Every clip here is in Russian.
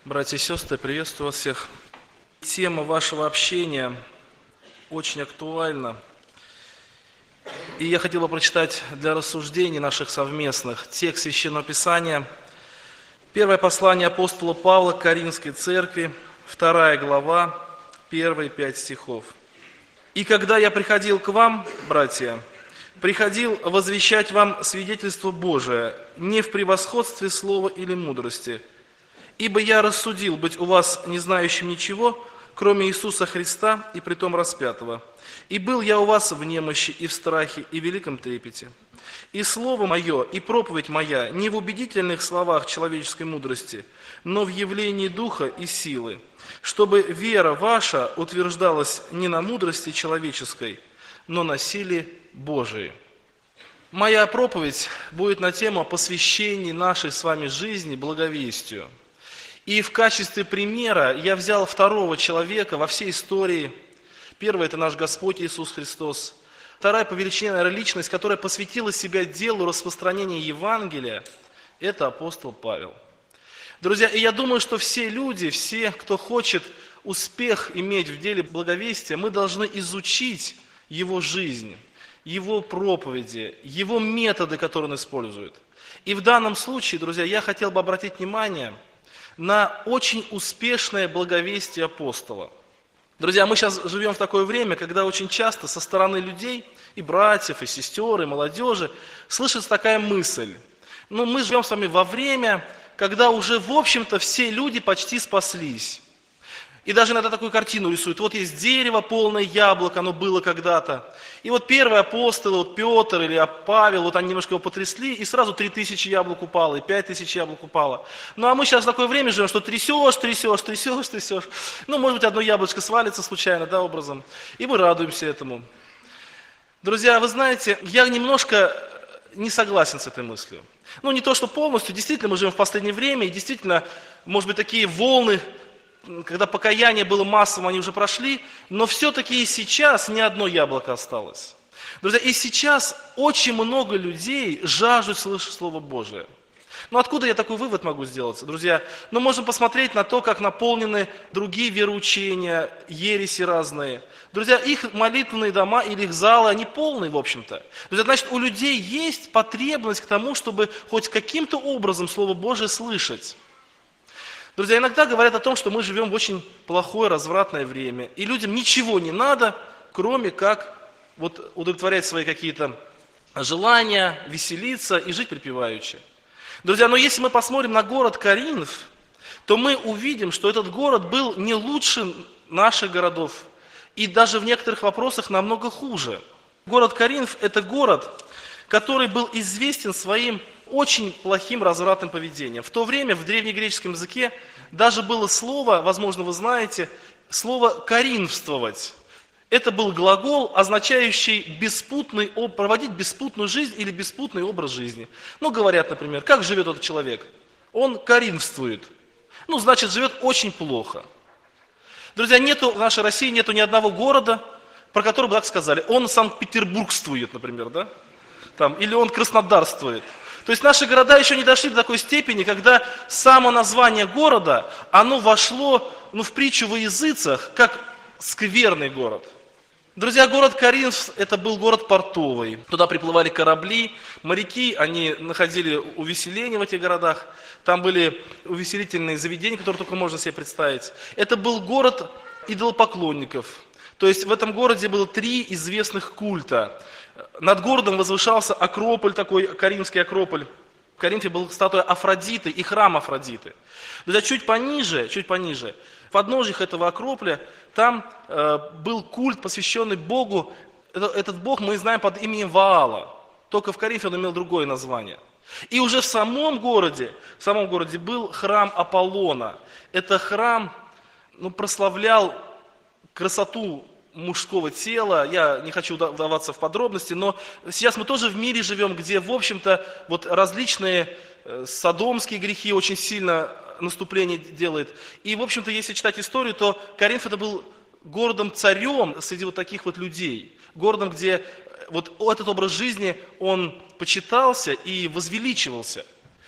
Братья и сестры, приветствую вас всех. Тема вашего общения очень актуальна. И я хотел бы прочитать для рассуждений наших совместных текст Священного Писания. Первое послание апостола Павла к Коринфской церкви, 2 глава, первые 5 стихов. «И когда я приходил к вам, братья, приходил возвещать вам свидетельство Божие, не в превосходстве слова или мудрости, ибо я рассудил быть у вас не знающим ничего, кроме Иисуса Христа и притом распятого. И был я у вас в немощи и в страхе и в великом трепете. И слово мое, и проповедь моя не в убедительных словах человеческой мудрости, но в явлении Духа и силы, чтобы вера ваша утверждалась не на мудрости человеческой, но на силе Божией». Моя проповедь будет на тему посвящения нашей с вами жизни благовестию. И в качестве примера я взял второго человека во всей истории. Первый – это наш Господь Иисус Христос. Вторая по величине, наверное, личность, которая посвятила себя делу распространения Евангелия – это апостол Павел. Друзья, и я думаю, что все люди, все, кто хочет успех иметь в деле благовестия, мы должны изучить его жизнь, его проповеди, его методы, которые он использует. И в данном случае, друзья, я хотел бы обратить внимание на очень успешное благовестие апостола. Друзья, мы сейчас живем в такое время, когда очень часто со стороны людей, и братьев, и сестер, и молодежи, слышится такая мысль. Мы живем с вами во время, когда уже, в общем-то, все люди почти спаслись. И даже иногда такую картину рисуют. Вот есть дерево, полное яблок, оно было когда-то. И вот первые апостолы, вот Петр или Павел, вот они немножко его потрясли, и сразу 3000 яблок упало, и 5000 яблок упало. Ну а мы сейчас в такое время живем, что трясешь. Может быть, одно яблочко свалится случайно, образом. И мы радуемся этому. Друзья, вы знаете, я немножко не согласен с этой мыслью. Не то, что полностью, действительно, мы живем в последнее время, и действительно, может быть, такие волны, когда покаяние было массовым, они уже прошли, но все-таки и сейчас ни одно яблоко осталось. Друзья, и сейчас очень много людей жаждут слышать Слово Божие. Откуда я такой вывод могу сделать, друзья? Можем посмотреть на то, как наполнены другие вероучения, ереси разные. Друзья, их молитвенные дома или их залы, они полные, в общем-то. Друзья, значит, у людей есть потребность к тому, чтобы хоть каким-то образом Слово Божие слышать. Друзья, иногда говорят о том, что мы живем в очень плохое, развратное время, и людям ничего не надо, кроме как удовлетворять свои какие-то желания, веселиться и жить припеваючи. Друзья, но если мы посмотрим на город Коринф, то мы увидим, что этот город был не лучше наших городов, и даже в некоторых вопросах намного хуже. Город Коринф – это город, который был известен своим очень плохим развратным поведением. В то время в древнегреческом языке даже было слово, возможно, вы знаете, слово «коринфствовать». Это был глагол, означающий проводить беспутную жизнь или беспутный образ жизни. Говорят, например, как живет этот человек? Он коринфствует. Значит, живет очень плохо. Друзья, в нашей России нету ни одного города, про который бы так сказали. Он Санкт-Петербургствует, например, или он краснодарствует. То есть наши города еще не дошли до такой степени, когда само название города, оно вошло в притчу во языцах, как скверный город. Друзья, город Коринф – это был город портовый. Туда приплывали корабли, моряки, они находили увеселение в этих городах. Там были увеселительные заведения, которые только можно себе представить. Это был город идолопоклонников. То есть в этом городе было 3 известных культа. Над городом возвышался Акрополь, такой Коринфский Акрополь. В Коринфе была статуя Афродиты и храм Афродиты. Друзья, чуть пониже, в подножьях этого Акрополя, там был культ, посвященный Богу. Этот Бог мы знаем под именем Ваала. Только в Коринфе он имел другое название. И уже в самом городе был храм Аполлона. Это храм прославлял красоту мужского тела. Я не хочу вдаваться в подробности, но сейчас мы тоже в мире живем, где, в общем-то, различные содомские грехи очень сильно наступление делает. И, в общем-то, если читать историю, то Коринф это был городом-царем среди таких людей. Городом, где этот образ жизни, он почитался и возвеличивался.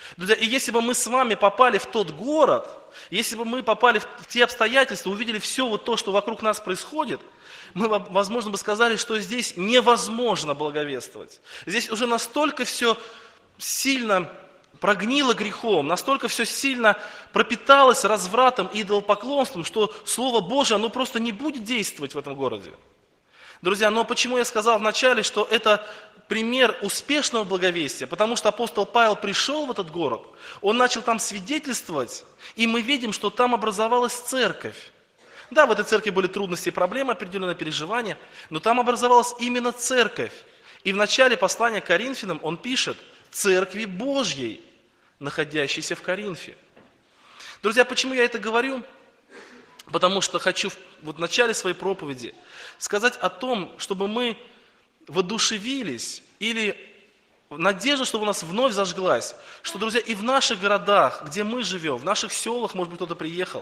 Друзья, и если бы мы с вами попали в тот город, если бы мы попали в те обстоятельства, увидели все вот то, что вокруг нас происходит, мы, возможно, бы сказали, что здесь невозможно благовествовать. Здесь уже настолько все сильно прогнило грехом, настолько все сильно пропиталось развратом и идолопоклонством, что Слово Божие, оно просто не будет действовать в этом городе. Друзья, но почему я сказал вначале, что это пример успешного благовестия? Потому что апостол Павел пришел в этот город, он начал там свидетельствовать, и мы видим, что там образовалась церковь. Да, в этой церкви были трудности и проблемы, определенные переживания, но там образовалась именно церковь. И в начале послания к Коринфянам он пишет: «Церкви Божьей, находящейся в Коринфе». Друзья, почему я это говорю? Потому что хочу в начале своей проповеди сказать о том, чтобы мы воодушевились или надежда, чтобы у нас вновь зажглась, что, друзья, и в наших городах, где мы живем, в наших селах, может быть, кто-то приехал,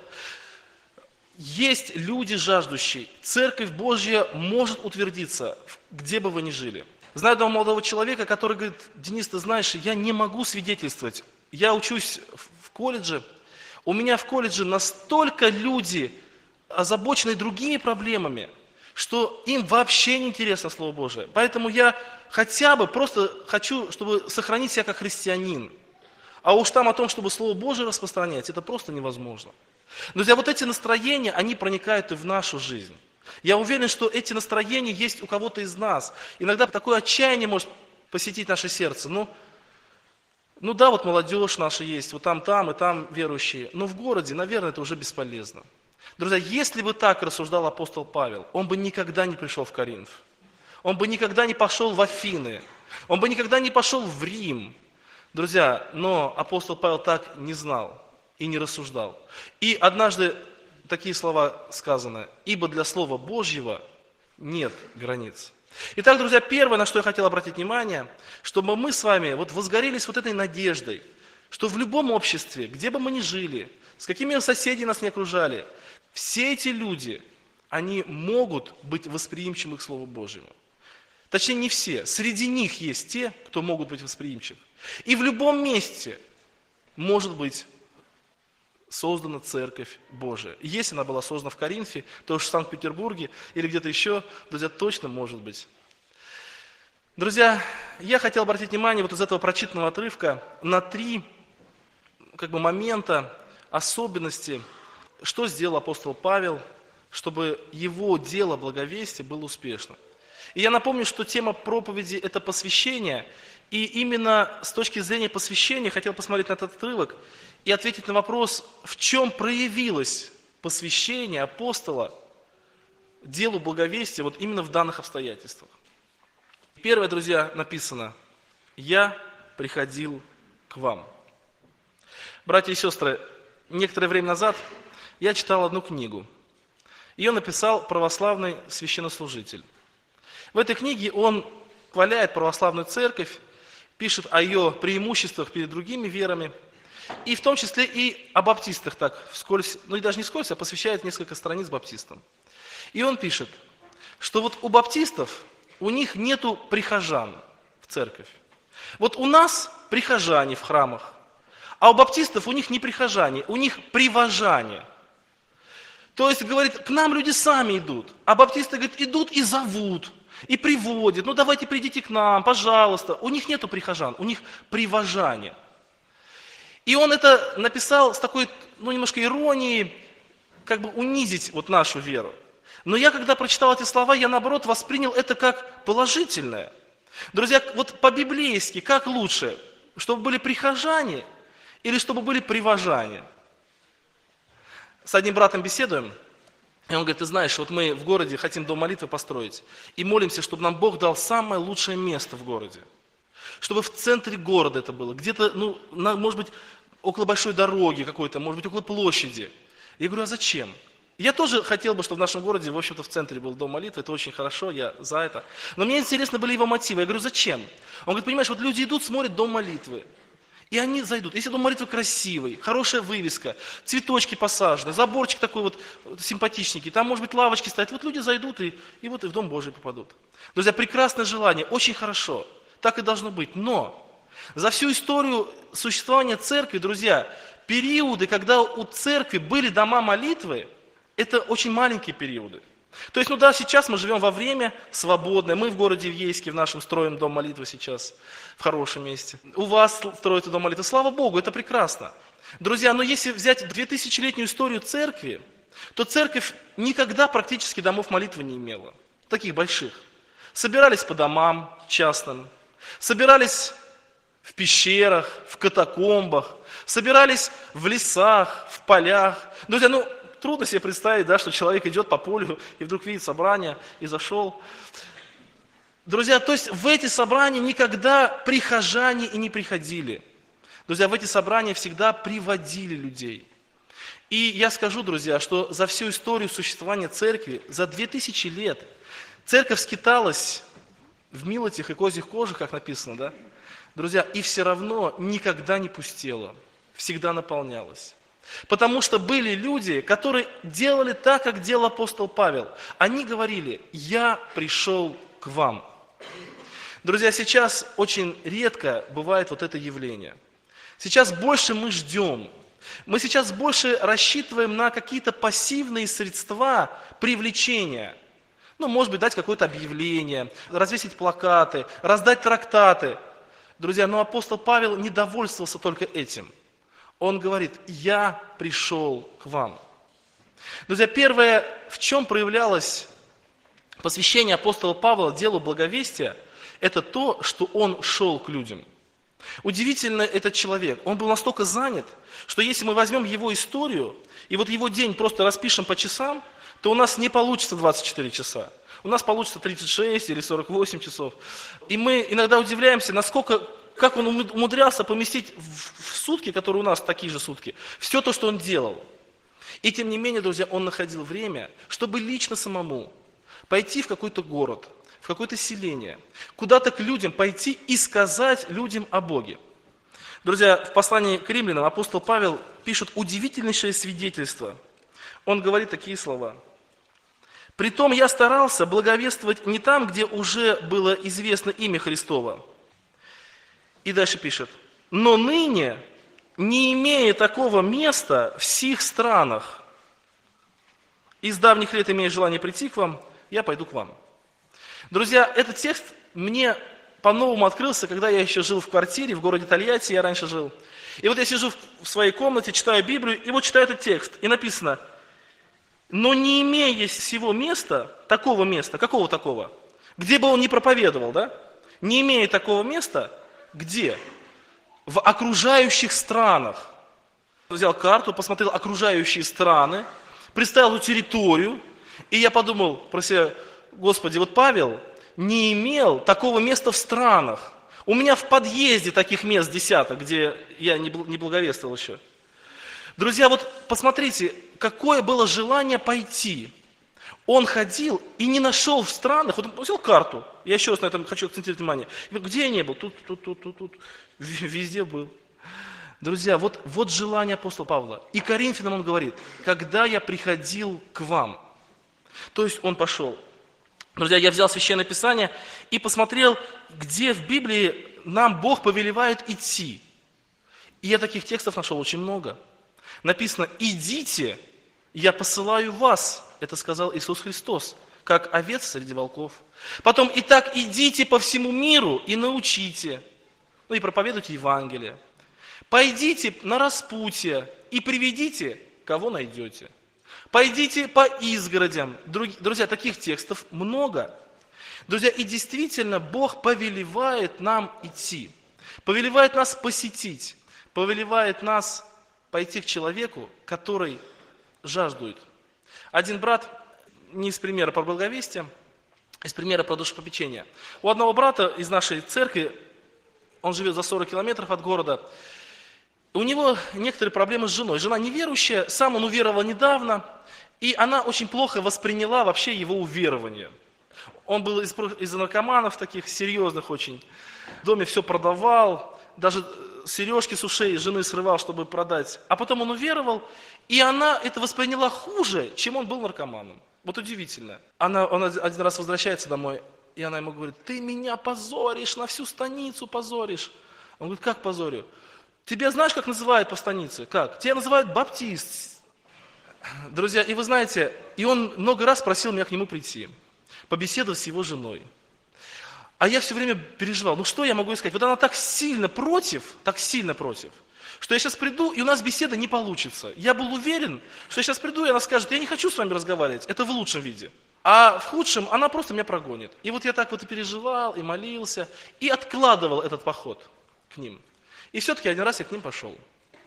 есть люди жаждущие. Церковь Божья может утвердиться, где бы вы ни жили. Знаю одного молодого человека, который говорит: Денис, ты знаешь, я не могу свидетельствовать. Я учусь в колледже. У меня в колледже настолько люди озабочены другими проблемами, что им вообще не интересно Слово Божие. Поэтому я хотя бы просто хочу, чтобы сохранить себя как христианин. А уж там о том, чтобы Слово Божие распространять, это просто невозможно. Друзья, вот эти настроения, они проникают и в нашу жизнь. Я уверен, что эти настроения есть у кого-то из нас. Иногда такое отчаяние может посетить наше сердце. Ну да, вот молодежь наша есть, вот там и там верующие. Но в городе, наверное, это уже бесполезно. Друзья, если бы так рассуждал апостол Павел, он бы никогда не пришел в Коринф. Он бы никогда не пошел в Афины. Он бы никогда не пошел в Рим. Друзья, но апостол Павел так не знал и не рассуждал. И однажды такие слова сказаны: «Ибо для Слова Божьего нет границ». Итак, друзья, первое, на что я хотел обратить внимание, чтобы мы с вами возгорелись этой надеждой, что в любом обществе, где бы мы ни жили, с какими соседи нас не окружали, все эти люди, они могут быть восприимчивы к Слову Божьему. Точнее, не все. Среди них есть те, кто могут быть восприимчивы. И в любом месте может быть создана Церковь Божия. И если она была создана в Коринфе, то уж в Санкт-Петербурге или где-то еще, друзья, точно может быть. Друзья, я хотел обратить внимание из этого прочитанного отрывка на три момента, особенности, что сделал апостол Павел, чтобы его дело благовестия было успешным. И я напомню, что тема проповеди – это посвящение, и именно с точки зрения посвящения хотел посмотреть на этот отрывок и ответить на вопрос, в чем проявилось посвящение апостола делу благовестия именно в данных обстоятельствах. Первое, друзья, написано: «Я приходил к вам». Братья и сестры, некоторое время назад я читал одну книгу. Ее написал православный священнослужитель. В этой книге он хваляет православную церковь, пишет о ее преимуществах перед другими верами, и в том числе и о баптистах так вскользь, и даже не вскользь, а посвящает несколько страниц баптистам. И он пишет, что у баптистов, у них нету прихожан в церковь. У нас прихожане в храмах, а у баптистов у них не прихожане, у них привожане. То есть, говорит, к нам люди сами идут, а баптисты, говорит, идут и зовут, и приводят. Давайте придите к нам, пожалуйста. У них нету прихожан, у них привожане. И он это написал с такой, немножко иронией, унизить нашу веру. Но я, когда прочитал эти слова, я, наоборот, воспринял это как положительное. Друзья, по-библейски, как лучше? Чтобы были прихожане или чтобы были привожане? С одним братом беседуем, и он говорит: ты знаешь, мы в городе хотим дом молитвы построить, и молимся, чтобы нам Бог дал самое лучшее место в городе. Чтобы в центре города это было, где-то, может быть, около большой дороги какой-то, может быть, около площади. Я говорю: а зачем? Я тоже хотел бы, чтобы в нашем городе, в общем-то, в центре был дом молитвы, это очень хорошо, я за это. Но мне интересны были его мотивы. Я говорю: зачем? Он говорит: понимаешь, люди идут, смотрят дом молитвы, и они зайдут. Если дом молитвы красивый, хорошая вывеска, цветочки посажены, заборчик такой симпатичненький, там, может быть, лавочки стоят, люди зайдут и в Дом Божий попадут. Друзья, прекрасное желание, очень хорошо, так и должно быть. Но За всю историю существования церкви, друзья, периоды, когда у церкви были дома молитвы, это очень маленькие периоды. То есть, ну да, сейчас мы живем во время свободное. Мы в городе Ейске, в нашем строим дом молитвы сейчас, в хорошем месте. У вас строится дом молитвы. Слава Богу, это прекрасно. Друзья, но если взять 2000-летнюю историю церкви, то церковь никогда практически домов молитвы не имела. Таких больших. Собирались по домам частным, собирались в пещерах, в катакомбах, собирались в лесах, в полях. Друзья, ну трудно себе представить, да, что человек идет по полю и вдруг видит собрание и зашел. Друзья, то есть в эти собрания никогда прихожане и не приходили. Друзья, в эти собрания всегда приводили людей. И я скажу, друзья, что за всю историю существования церкви, за 2000 лет, церковь скиталась в милотях и козьих кожах, как написано, да? Друзья, и все равно никогда не пустела, всегда наполнялась. Потому что были люди, которые делали так, как делал апостол Павел. Они говорили: «Я пришел к вам». Друзья, сейчас очень редко бывает вот это явление. Сейчас больше мы ждем. Мы сейчас больше рассчитываем на какие-то пассивные средства привлечения. Ну, может быть, дать какое-то объявление, развесить плакаты, раздать трактаты. Друзья, но апостол Павел не довольствовался только этим. Он говорит: «Я пришел к вам». Друзья, первое, в чем проявлялось посвящение апостола Павла делу благовестия, это то, что он шел к людям. Удивительно этот человек. Он был настолько занят, что если мы возьмем его историю, и вот его день просто распишем по часам, то у нас не получится 24 часа. У нас получится 36 или 48 часов. И мы иногда удивляемся, как он умудрялся поместить в сутки, которые у нас такие же сутки, все то, что он делал. И тем не менее, друзья, он находил время, чтобы лично самому пойти в какой-то город, в какое-то селение, куда-то к людям пойти и сказать людям о Боге. Друзья, в послании к римлянам апостол Павел пишет удивительнейшее свидетельство. Он говорит такие слова: «Притом я старался благовествовать не там, где уже было известно имя Христово». И дальше пишет: «Но ныне, не имея такого места в сих странах, из давних лет имея желание прийти к вам, я пойду к вам». Друзья, этот текст мне по-новому открылся, когда я еще жил в квартире в городе Тольятти, я раньше жил. И вот я сижу в своей комнате, читаю Библию, и вот читаю этот текст, и написано: «Но не имея сего места, какого такого, где бы он ни проповедовал, да? Не имея такого места, где? В окружающих странах». Взял карту, посмотрел окружающие страны, представил эту территорию, и я подумал про себя: Господи, вот Павел не имел такого места в странах. У меня в подъезде таких мест десяток, где я не благовествовал еще. Друзья, вот посмотрите, какое было желание пойти. Он ходил и не нашел в странах, вот он взял карту, я еще раз на этом хочу акцентировать внимание. Где я не был? Тут, везде был. Друзья, вот желание апостола Павла. И Коринфянам он говорит: «Когда я приходил к вам». То есть он пошел. Друзья, я взял Священное Писание и посмотрел, где в Библии нам Бог повелевает идти. И я таких текстов нашел очень много. Написано: «Идите, я посылаю вас», это сказал Иисус Христос, как овец среди волков. Потом: «Итак, идите по всему миру и научите», и проповедуйте Евангелие. «Пойдите на распутье и приведите, кого найдете». «Пойдите по изгородям». Друзья, таких текстов много. Друзья, и действительно Бог повелевает нам идти, повелевает нас посетить, повелевает нас пойти к человеку, который жаждует. Один брат, не из примера про благовестие, из примера про душепопечение. У одного брата из нашей церкви, он живет за 40 километров от города, у него некоторые проблемы с женой. Жена неверующая, сам он уверовал недавно, и она очень плохо восприняла вообще его уверование. Он был из наркоманов таких, серьезных очень. В доме все продавал, даже сережки с ушей жены срывал, чтобы продать. А потом он уверовал, и она это восприняла хуже, чем он был наркоманом. Вот удивительно. Он один раз возвращается домой, и она ему говорит: «Ты меня позоришь, на всю станицу позоришь». Он говорит, как позорю? Тебя знаешь, как называют по станице? Как? Тебя называют баптист. Друзья, и вы знаете, и он много раз просил меня к нему прийти, побеседовать с его женой. А я все время переживал, ну что я могу сказать? Вот она так сильно против, что я сейчас приду, и у нас беседа не получится. Я был уверен, что я сейчас приду, и она скажет, я не хочу с вами разговаривать, это в лучшем виде. А в худшем она просто меня прогонит. И вот я так вот и переживал, и молился, и откладывал этот поход к ним. И все-таки один раз я к ним пошел.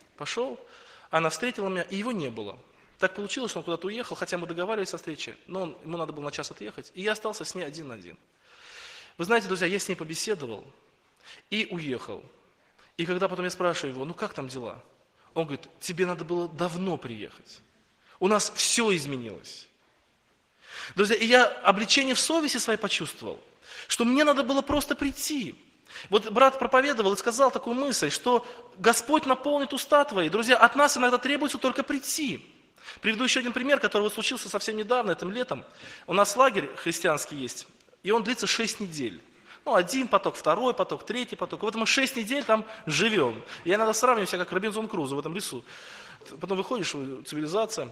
Она встретила меня, и его не было. Так получилось, что он куда-то уехал, хотя мы договаривались о встрече, но ему надо было на час отъехать, и я остался с ней один на один. Вы знаете, друзья, я с ней побеседовал и уехал. И когда потом я спрашиваю его, ну как там дела? Он говорит, тебе надо было давно приехать. У нас все изменилось. Друзья, и я облегчение в совести своей почувствовал, что мне надо было просто прийти. Вот брат проповедовал и сказал такую мысль, что Господь наполнит уста твои. Друзья, от нас иногда требуется только прийти. Приведу еще один пример, который вот случился совсем недавно, этим летом. У нас лагерь христианский есть, и он длится 6 недель. Ну, один поток, второй поток, третий поток. И вот мы 6 недель там живем. И я иногда сравниваю себя как Робинзон Крузо в этом лесу. Потом выходишь, цивилизация.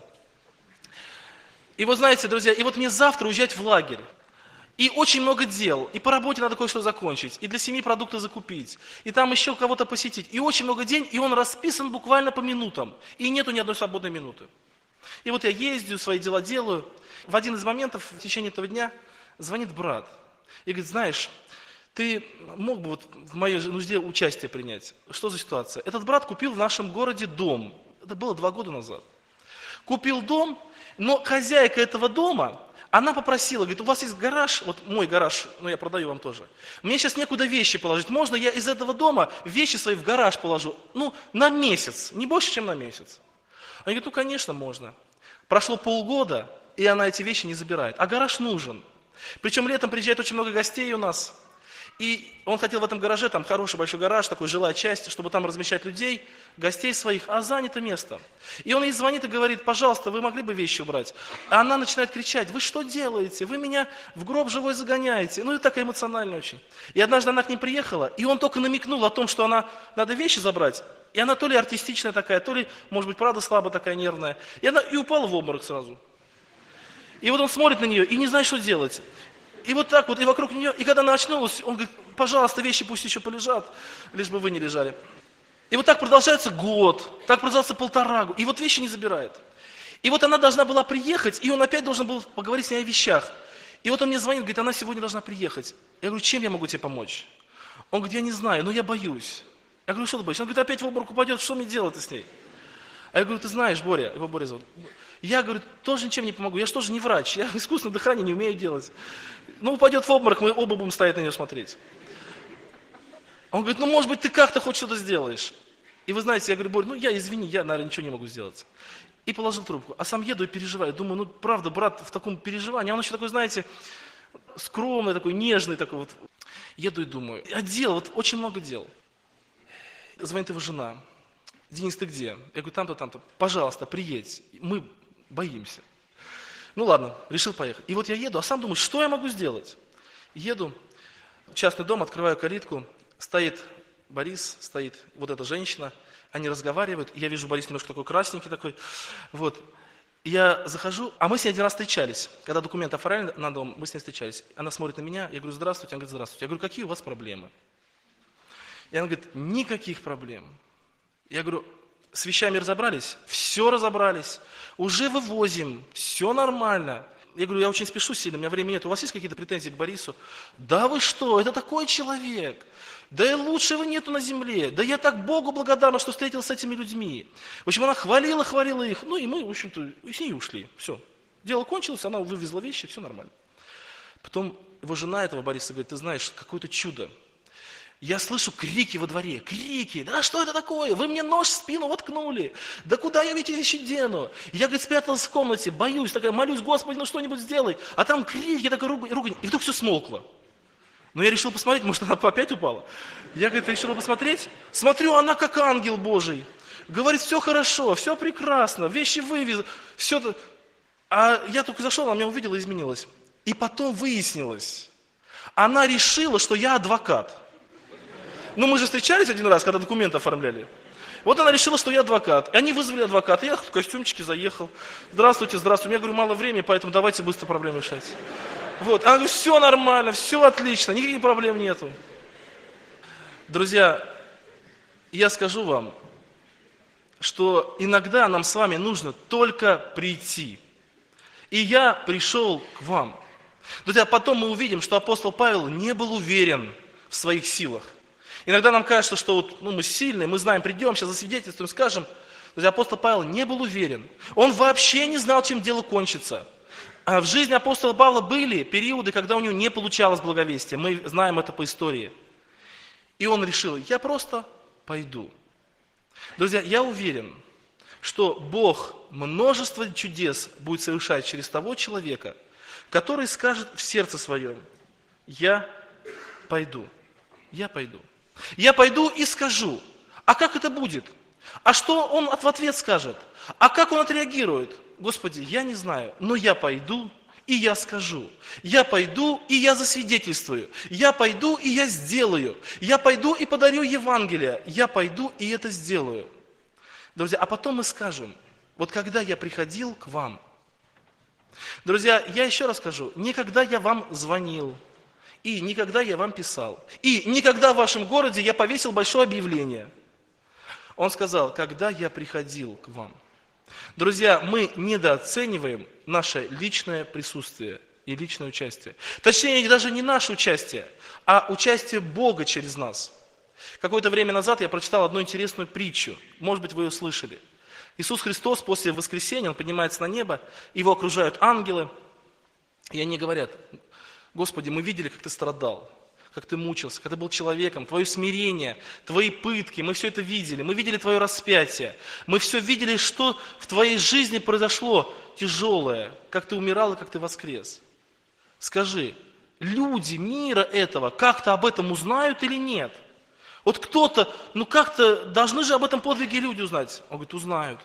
И вот знаете, друзья, и вот мне завтра уезжать в лагерь. И очень много дел. И по работе надо кое-что закончить. И для семьи продукты закупить. И там еще кого-то посетить. И очень много дел. И он расписан буквально по минутам. И нету ни одной свободной минуты. И вот я ездю, свои дела делаю. В один из моментов в течение этого дня звонит брат. И говорит, знаешь, ты мог бы вот в моей нужде участие принять. Что за ситуация? Этот брат купил в нашем городе дом. Это было 2 года назад. Купил дом, но хозяйка этого дома, она попросила, говорит, у вас есть гараж, вот мой гараж, ну я продаю вам тоже. Мне сейчас некуда вещи положить. Можно я из этого дома вещи свои в гараж положу? Ну, на месяц, не больше, чем на месяц. Они говорят, ну, конечно, можно. Прошло полгода, и она эти вещи не забирает. А гараж нужен. Причем летом приезжает очень много гостей у нас. И он хотел в этом гараже, там хороший большой гараж, такой жилая часть, чтобы там размещать людей, гостей своих, а занято место. И он ей звонит и говорит, пожалуйста, вы могли бы вещи убрать? А она начинает кричать, вы что делаете? Вы меня в гроб живой загоняете. Ну и так эмоционально очень. И однажды она к ним приехала, и он только намекнул о том, что надо вещи забрать. И она то ли артистичная такая, то ли, может быть, правда слабо такая, нервная. И упала в обморок сразу. И вот он смотрит на нее и не знает, что делать. И вот так вот, и вокруг нее, и когда она очнулась, он говорит, пожалуйста, вещи пусть еще полежат, лишь бы вы не лежали. И вот так продолжается год, так продолжается 1,5 года, и вот вещи не забирает. И вот она должна была приехать, и он опять должен был поговорить с ней о вещах. И вот он мне звонит, говорит, она сегодня должна приехать. Я говорю, чем я могу тебе помочь? Он говорит, я не знаю, но я боюсь. Я говорю, что ты боишься? Он говорит, опять в обморок упадет, что мне делать с ней? А я говорю, ты знаешь, Боря, его Боря зовут. Я, говорю, тоже ничем не помогу, я же тоже не врач, я искусственное дыхание не умею делать. Ну, упадет в обморок, мы оба будем стоять на нее смотреть. Он говорит, ну, может быть, ты как-то хоть что-то сделаешь. И вы знаете, я говорю, Боря, ну, извини, я, наверное, ничего не могу сделать. И положил трубку. А сам еду и переживаю. Думаю, ну, правда, брат в таком переживании. А он еще такой, знаете, скромный, такой нежный, такой вот. Еду и думаю, а дел, вот очень много дел. Звонит его жена. Денис, ты где? Я говорю, там-то, там-то. Пожалуйста, приедь. Мы боимся. Ну ладно, решил поехать. И вот я еду, а сам думаю, что я могу сделать? Еду, частный дом, открываю калитку, стоит Борис, стоит вот эта женщина, они разговаривают, я вижу, Борис немножко такой красненький такой, вот. И я захожу, а мы с ней один раз встречались, когда документы оформляли на дом, мы с ней встречались. Она смотрит на меня, я говорю, здравствуйте, она говорит, здравствуйте. Я говорю, какие у вас проблемы? И она говорит, никаких проблем. Я говорю, с вещами разобрались? Все разобрались. Уже вывозим, все нормально. Я говорю, я очень спешу сильно, у меня времени нет. У вас есть какие-то претензии к Борису? Да вы что, это такой человек. Да и лучшего нету на земле. Да я так Богу благодарна, что встретился с этими людьми. В общем, она хвалила их. Ну и мы, в общем-то, с ней ушли. Все. Дело кончилось, она вывезла вещи, все нормально. Потом его жена этого Бориса говорит, ты знаешь, какое-то чудо. Я слышу крики во дворе, крики, да что это такое, вы мне нож в спину воткнули, да куда я эти вещи дену? Я, говорит, спряталась в комнате, боюсь, такая, молюсь, Господи, ну что-нибудь сделай, а там крики, такая ругань, и вдруг все смолкло. Но я решил посмотреть, может, она опять упала. Я, говорит, решил посмотреть, смотрю, она как ангел Божий, говорит, все хорошо, все прекрасно, вещи вывез, все. А я только зашел, она меня увидела и изменилась. И потом выяснилось, она решила, что я адвокат. Ну, мы же встречались один раз, когда документы оформляли. Вот она решила, что я адвокат. И они вызвали адвоката. Я в костюмчике заехал. Здравствуйте, здравствуйте. У меня, говорю, мало времени, поэтому давайте быстро проблемы решать. Вот. Она говорит, все нормально, все отлично, никаких проблем нету. Друзья, я скажу вам, что иногда нам с вами нужно только прийти. И я пришел к вам. Друзья, потом мы увидим, что апостол Павел не был уверен в своих силах. Иногда нам кажется, что вот, мы сильные, мы знаем, придем, сейчас засвидетельствуем, скажем. Друзья, апостол Павел не был уверен. Он вообще не знал, чем дело кончится. А в жизни апостола Павла были периоды, когда у него не получалось благовестие. Мы знаем это по истории. И он решил, я просто пойду. Друзья, я уверен, что Бог множество чудес будет совершать через того человека, который скажет в сердце своем, я пойду, я пойду. Я пойду и скажу. А как это будет? А что он в ответ скажет? А как он отреагирует? Господи, я не знаю, но я пойду и я скажу. Я пойду и я засвидетельствую. Я пойду и я сделаю. Я пойду и подарю Евангелие. Я пойду и это сделаю. Друзья, а потом мы скажем, вот когда я приходил к вам, друзья, я еще раз скажу, никогда я вам звонил, и никогда я вам писал, и никогда в вашем городе я повесил большое объявление. Он сказал, когда я приходил к вам. Друзья, мы недооцениваем наше личное присутствие и личное участие. Точнее, даже не наше участие, а участие Бога через нас. Какое-то время назад я прочитал одну интересную притчу. Может быть, вы ее слышали. Иисус Христос после воскресения, Он поднимается на небо, Его окружают ангелы, и они говорят, Господи, мы видели, как Ты страдал, как Ты мучился, как Ты был человеком, Твое смирение, Твои пытки, мы все это видели, мы видели Твое распятие, мы все видели, что в Твоей жизни произошло тяжелое, как Ты умирал и как Ты воскрес. Скажи, люди мира этого как-то об этом узнают или нет? Вот кто-то, как-то должны же об этом подвиге люди узнать. Он говорит, узнают.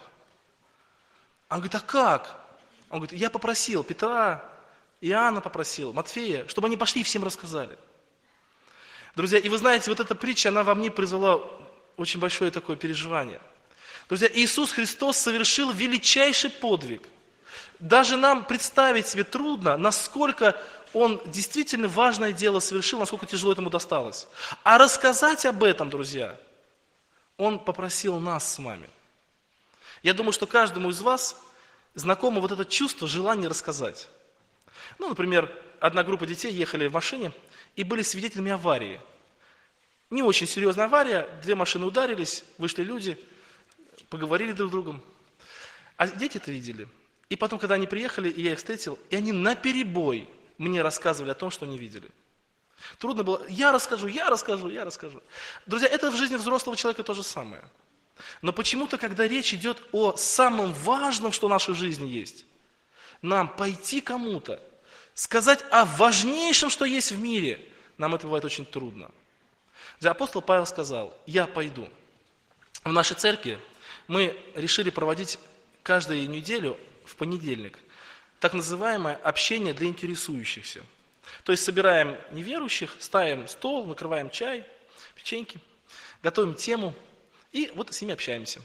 Он говорит, а как? Он говорит, я попросил Петра, Иоанна попросил, Матфея, чтобы они пошли и всем рассказали. Друзья, и вы знаете, вот эта притча, она во мне произвела очень большое такое переживание. Друзья, Иисус Христос совершил величайший подвиг. Даже нам представить себе трудно, насколько Он действительно важное дело совершил, насколько тяжело этому досталось. А рассказать об этом, друзья, Он попросил нас с вами. Я думаю, что каждому из вас знакомо вот это чувство, желание рассказать. Например, одна группа детей ехали в машине и были свидетелями аварии. Не очень серьезная авария, 2 машины ударились, вышли люди, поговорили друг с другом. А дети это видели. И потом, когда они приехали, и я их встретил, и они наперебой мне рассказывали о том, что они видели. Трудно было, я расскажу. Друзья, это в жизни взрослого человека то же самое. Но почему-то, когда речь идет о самом важном, что в нашей жизни есть, нам пойти кому-то, сказать о важнейшем, что есть в мире, нам это бывает очень трудно. Апостол Павел сказал, я пойду. В нашей церкви мы решили проводить каждую неделю в понедельник так называемое общение для интересующихся. То есть собираем неверующих, ставим стол, накрываем чай, печеньки, готовим тему и вот с ними общаемся.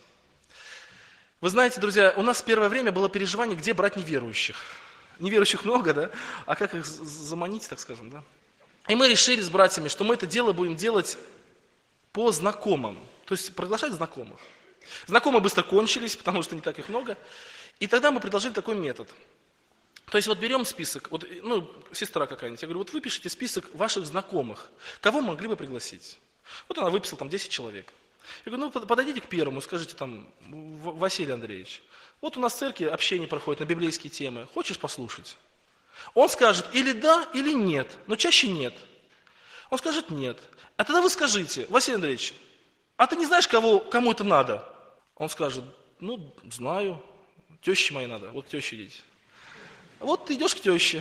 Вы знаете, друзья, у нас в первое время было переживание, где брать неверующих. Неверующих много, да? А как их заманить, так скажем, да? И мы решили с братьями, что мы это дело будем делать по знакомым. То есть приглашать знакомых. Знакомые быстро кончились, потому что не так их много. И тогда мы предложили такой метод. То есть вот берем список, сестра какая-нибудь, я говорю, вот выпишите список ваших знакомых, кого могли бы пригласить. Вот она выписала там 10 человек. Я говорю, подойдите к первому, скажите там, Василий Андреевич, вот у нас в церкви общение проходит на библейские темы, хочешь послушать? Он скажет или да, или нет, но чаще нет. Он скажет нет. А тогда вы скажите, Василий Андреевич, а ты не знаешь, кому это надо? Он скажет, знаю, теще моей надо, вот теще идите. Вот ты идешь к теще.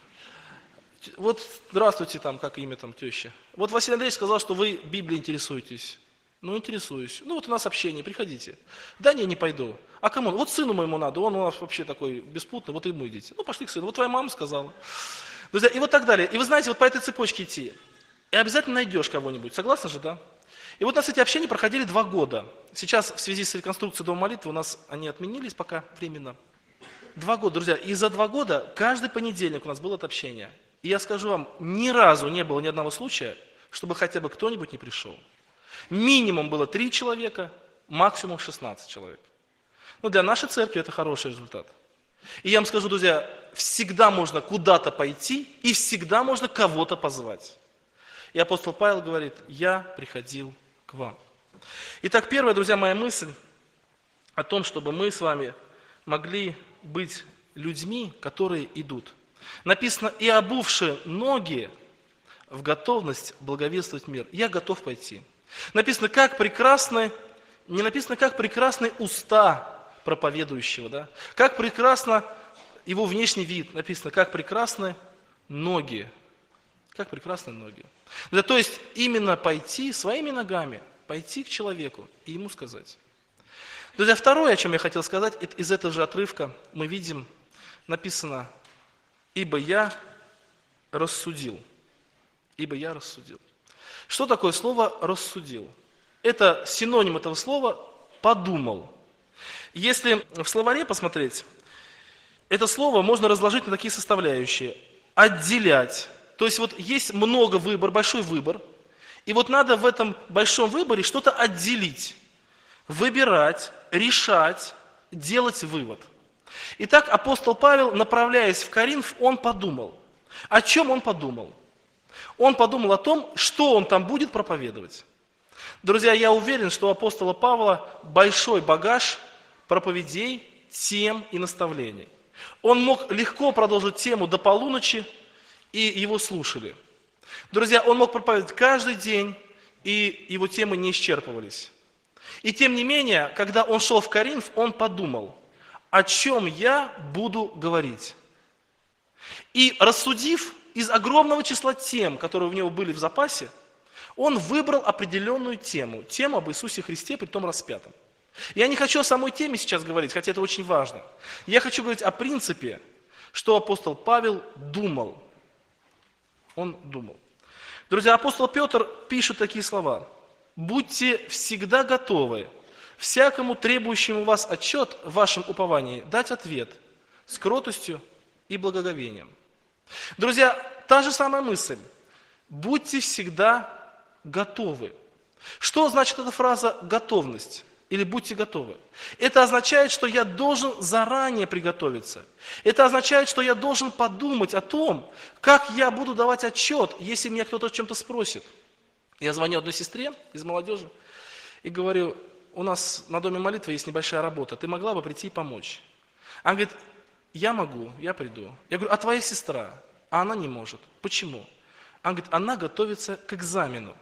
Вот здравствуйте, как имя теща. Вот Василий Андреевич сказал, что вы Библией интересуетесь. Интересуюсь. Вот у нас общение, приходите. Да не пойду. А кому? Вот сыну моему надо, он у нас вообще такой беспутный, вот ему идите. Пошли к сыну, вот твоя мама сказала. Друзья, и вот так далее. И вы знаете, вот по этой цепочке идти. И обязательно найдешь кого-нибудь. Согласны же, да? И вот у нас эти общения проходили 2 года. Сейчас в связи с реконструкцией Дома молитвы у нас они отменились пока временно. 2 года, друзья. И за 2 года каждый понедельник у нас было это общение. И я скажу вам, ни разу не было ни одного случая, чтобы хотя бы кто-нибудь не пришел. Минимум было 3 человека, максимум 16 человек. Но для нашей церкви это хороший результат. И я вам скажу, друзья, всегда можно куда-то пойти и всегда можно кого-то позвать. И апостол Павел говорит: я приходил к вам. Итак, первая, друзья, моя мысль о том, чтобы мы с вами могли быть людьми, которые идут. Написано: и обувши ноги в готовность благовествовать мир. Я готов пойти. Написано, как прекрасны, не написано, как прекрасны уста проповедующего, да? Как прекрасно его внешний вид, написано, как прекрасны ноги. Как прекрасны ноги. Да, то есть именно пойти своими ногами, пойти к человеку и ему сказать. Друзья, второе, о чем я хотел сказать, из этого же отрывка мы видим, написано: ибо я рассудил. Ибо я рассудил. Что такое слово «рассудил»? Это синоним этого слова «подумал». Если в словаре посмотреть, это слово можно разложить на такие составляющие. Отделять. То есть вот есть много выбор, большой выбор. И вот надо в этом большом выборе что-то отделить. Выбирать, решать, делать вывод. Итак, апостол Павел, направляясь в Коринф, он подумал. О чем он подумал? Он подумал о том, что он там будет проповедовать. Друзья, я уверен, что у апостола Павла большой багаж проповедей, тем и наставлений. Он мог легко продолжить тему до полуночи, и его слушали. Друзья, он мог проповедовать каждый день, и его темы не исчерпывались. И тем не менее, когда он шел в Коринф, он подумал: о чем я буду говорить? И рассудив из огромного числа тем, которые у него были в запасе, он выбрал определенную тему, тему об Иисусе Христе, притом распятом. Я не хочу о самой теме сейчас говорить, хотя это очень важно. Я хочу говорить о принципе, что апостол Павел думал. Он думал. Друзья, апостол Петр пишет такие слова: «Будьте всегда готовы всякому требующему вас отчет в вашем уповании дать ответ с кротостью и благоговением». Друзья, та же самая мысль. Будьте всегда готовы. Что значит эта фраза «готовность»? Или «будьте готовы»? Это означает, что я должен заранее приготовиться. Это означает, что я должен подумать о том, как я буду давать отчет, если меня кто-то о чем-то спросит. Я звоню одной сестре из молодежи и говорю: у нас на Доме молитвы есть небольшая работа, ты могла бы прийти и помочь? Она говорит: я могу, я приду. Я говорю: а твоя сестра? А она не может. Почему? Она говорит: она готовится к экзамену.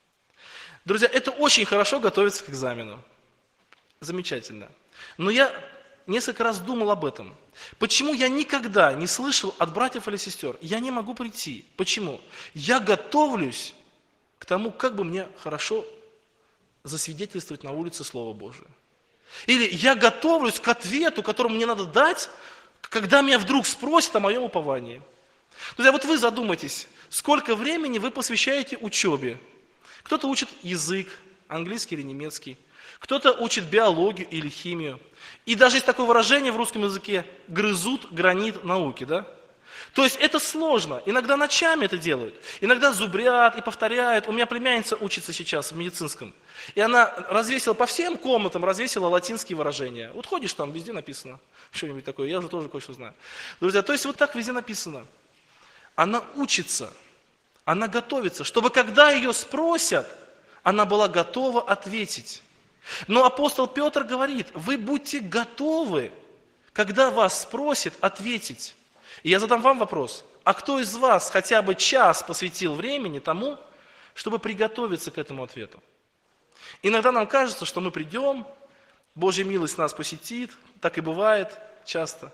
Друзья, это очень хорошо готовиться к экзамену. Замечательно. Но я несколько раз думал об этом. Почему я никогда не слышал от братьев или сестер: я не могу прийти? Почему? Я готовлюсь к тому, как бы мне хорошо засвидетельствовать на улице Слово Божие. Или я готовлюсь к ответу, который мне надо дать, когда меня вдруг спросят о моем уповании. Друзья, вот вы задумайтесь, сколько времени вы посвящаете учебе. Кто-то учит язык, английский или немецкий. Кто-то учит биологию или химию. И даже есть такое выражение в русском языке: грызут гранит науки, да? То есть это сложно. Иногда ночами это делают. Иногда зубрят и повторяют. У меня племянница учится сейчас в медицинском. И она развесила по всем комнатам, развесила латинские выражения. Вот ходишь там, везде написано что-нибудь такое. Я уже тоже кое-что знаю. Друзья, то есть вот так везде написано. Она учится, она готовится, чтобы когда ее спросят, она была готова ответить. Но апостол Петр говорит: вы будьте готовы, когда вас спросят, ответить. И я задам вам вопрос: а кто из вас хотя бы час посвятил времени тому, чтобы приготовиться к этому ответу? Иногда нам кажется, что мы придем, Божья милость нас посетит, так и бывает часто,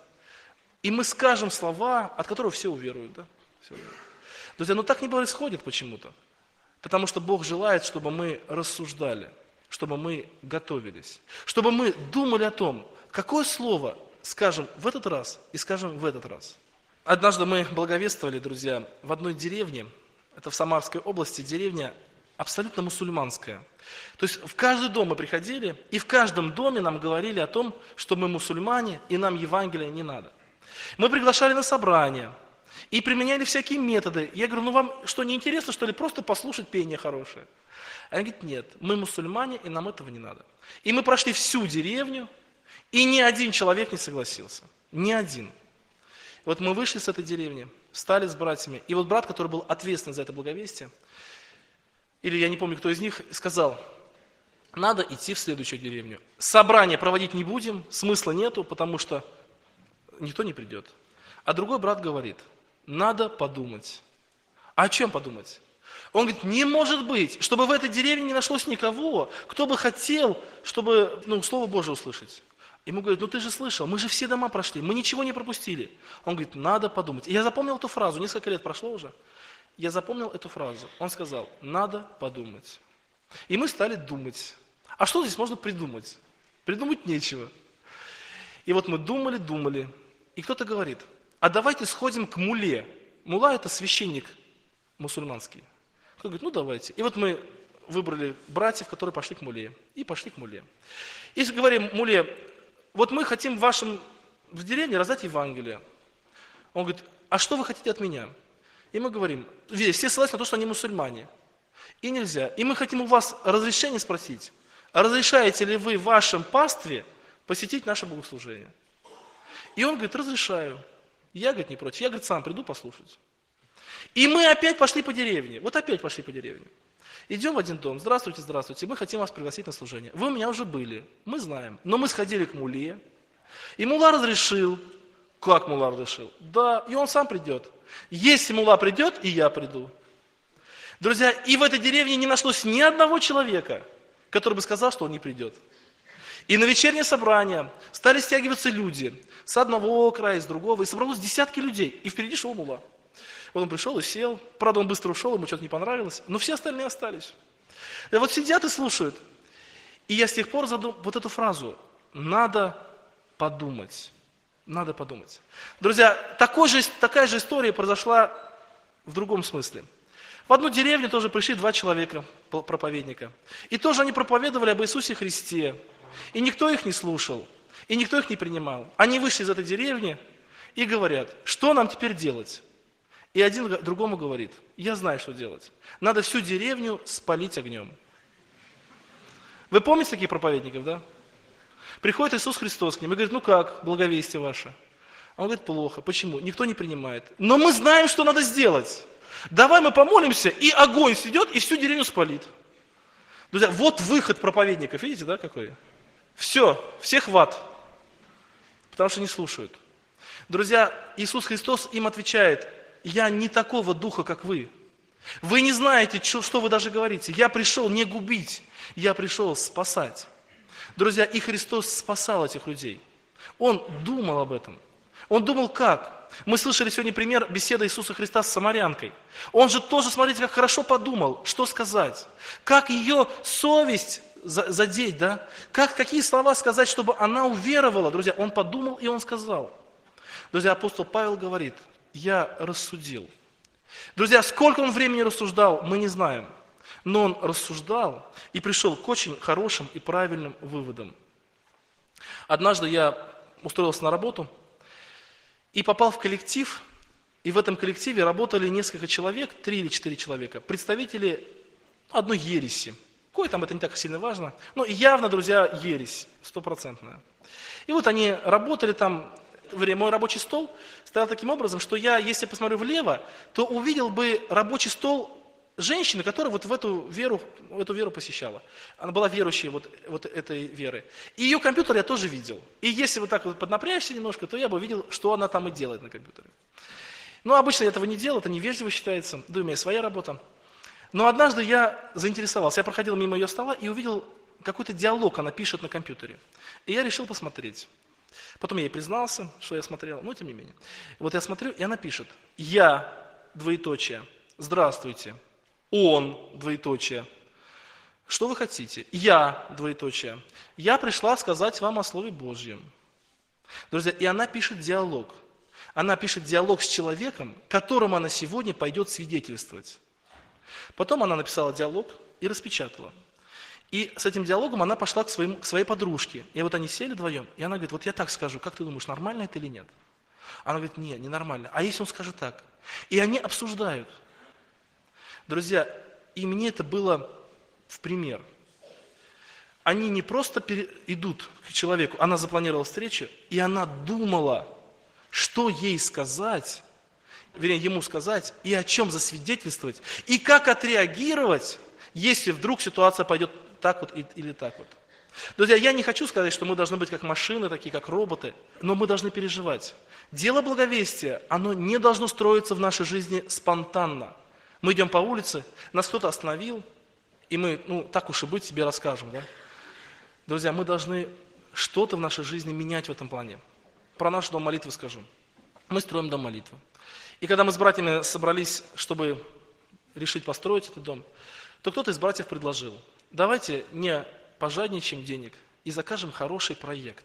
и мы скажем слова, от которых все уверуют. Да? Все уверуют. Друзья, но так не происходит почему-то. Потому что Бог желает, чтобы мы рассуждали, чтобы мы готовились, чтобы мы думали о том, какое слово скажем в этот раз и скажем в этот раз. Однажды мы благовествовали, друзья, в одной деревне, это в Самарской области, деревня абсолютно мусульманская. То есть в каждый дом мы приходили, и в каждом доме нам говорили о том, что мы мусульмане, и нам Евангелия не надо. Мы приглашали на собрания и применяли всякие методы. Я говорю, ну вам что, не интересно, что ли, просто послушать пение хорошее? Они говорят, нет, мы мусульмане, и нам этого не надо. И мы прошли всю деревню, и ни один человек не согласился. Ни один. Вот мы вышли с этой деревни, встали с братьями, и вот брат, который был ответственен за это благовестие, или я не помню, кто из них, сказал, надо идти в следующую деревню. Собрание проводить не будем, смысла нету, потому что никто не придет. А другой брат говорит, надо подумать. А о чем подумать? Он говорит, не может быть, чтобы в этой деревне не нашлось никого, кто бы хотел, чтобы Слово Божие услышать. Ему говорят, ну ты же слышал, мы же все дома прошли, мы ничего не пропустили. Он говорит, надо подумать. И я запомнил эту фразу, несколько лет прошло уже. Я запомнил эту фразу. Он сказал, надо подумать. И мы стали думать. А что здесь можно придумать? Придумать нечего. И вот мы думали, и кто-то говорит, а давайте сходим к мулле. Мулла – это священник мусульманский. Кто говорит, ну давайте. И вот мы выбрали братьев, которые пошли к мулле. И пошли к мулле. И говорим мулле, вот мы хотим в деревне раздать Евангелие. Он говорит, а что вы хотите от меня? И мы говорим, все ссылаются на то, что они мусульмане. И нельзя. И мы хотим у вас разрешение спросить, разрешаете ли вы в вашем пастве посетить наше богослужение? И он говорит, разрешаю. Я, говорит, не против. Я, говорит, сам приду послушать. И мы опять пошли по деревне. Вот опять пошли по деревне. Идем в один дом. Здравствуйте, здравствуйте. Мы хотим вас пригласить на служение. Вы у меня уже были. Мы знаем. Но мы сходили к мулле. И мулла разрешил. Как мулла разрешил? Да, и он сам придет. Если мулла придет, и я приду. Друзья, и в этой деревне не нашлось ни одного человека, который бы сказал, что он не придет. И на вечернее собрание стали стягиваться люди с одного края, с другого, и собралось десятки людей, и впереди шел мулла. Вот он пришел и сел, правда, он быстро ушел, ему что-то не понравилось, но все остальные остались. И вот сидят и слушают. И я с тех пор задумал вот эту фразу, надо подумать. Надо подумать. Друзья, такая же история произошла в другом смысле. В одну деревню тоже пришли 2 человека, проповедника. И тоже они проповедовали об Иисусе Христе. И никто их не слушал, и никто их не принимал. Они вышли из этой деревни и говорят, что нам теперь делать? И один другому говорит, я знаю, что делать. Надо всю деревню спалить огнем. Вы помните таких проповедников, да? Приходит Иисус Христос к ним и говорит, ну как, благовестие ваше? А он говорит, плохо. Почему? Никто не принимает. Но мы знаем, что надо сделать. Давай мы помолимся, и огонь сидет, и всю деревню спалит. Друзья, вот выход проповедников, видите, да, какой? Все, всех в ад, потому что не слушают. Друзья, Иисус Христос им отвечает, я не такого духа, как вы. Вы не знаете, что вы даже говорите. Я пришел не губить, я пришел спасать. Друзья, и Христос спасал этих людей. Он думал об этом. Он думал, как? Мы слышали сегодня пример беседы Иисуса Христа с самарянкой. Он же тоже, смотрите, как хорошо подумал, что сказать. Как ее совесть задеть, да? Какие слова сказать, чтобы она уверовала. Друзья, он подумал и он сказал. Друзья, апостол Павел говорит, я рассудил. Друзья, сколько он времени рассуждал, мы не знаем. Но он рассуждал и пришел к очень хорошим и правильным выводам. Однажды я устроился на работу и попал в коллектив, и в этом коллективе работали несколько человек, 3 или 4 человека, представители одной ереси. Какой там, это не так сильно важно, но явно, друзья, ересь, 100%. И вот они работали там, мой рабочий стол стоял таким образом, что я, если посмотрю влево, то увидел бы рабочий стол женщины, которая вот в эту веру посещала. Она была верующей вот этой веры. И ее компьютер я тоже видел. И если вот так вот поднапрячься немножко, то я бы видел, что она там и делает на компьютере. Но обычно я этого не делал, это невежливо считается, да и у меня своя работа. Но однажды я заинтересовался, я проходил мимо ее стола и увидел какой-то диалог, она пишет на компьютере. И я решил посмотреть. Потом я ей признался, что я смотрел, но тем не менее. Вот я смотрю, и она пишет, я, двоеточие, здравствуйте. Он, двоеточие. Что вы хотите? Я, двоеточие. Я пришла сказать вам о Слове Божьем. Друзья, и она пишет диалог. Она пишет диалог с человеком, которому она сегодня пойдет свидетельствовать. Потом она написала диалог, и распечатала. И с этим диалогом она пошла к своей подружке. И вот они сели вдвоем, и она говорит, вот я так скажу, как ты думаешь, нормально это или нет? Она говорит, нет, не нормально. А если он скажет так? И они обсуждают. Друзья, и мне это было в пример. Они не просто идут к человеку, она запланировала встречу, и она думала, что ей сказать, вернее, ему сказать, и о чем засвидетельствовать, и как отреагировать, если вдруг ситуация пойдет так вот или так вот. Друзья, я не хочу сказать, что мы должны быть как машины, такие как роботы, но мы должны переживать. Дело благовестия, оно не должно строиться в нашей жизни спонтанно. Мы идем по улице, нас кто-то остановил, и мы, так уж и быть, себе расскажем, да? Друзья, мы должны что-то в нашей жизни менять в этом плане. Про наш дом молитвы скажу. Мы строим дом молитвы. И когда мы с братьями собрались, чтобы решить построить этот дом, то кто-то из братьев предложил, давайте не пожадничаем денег и закажем хороший проект.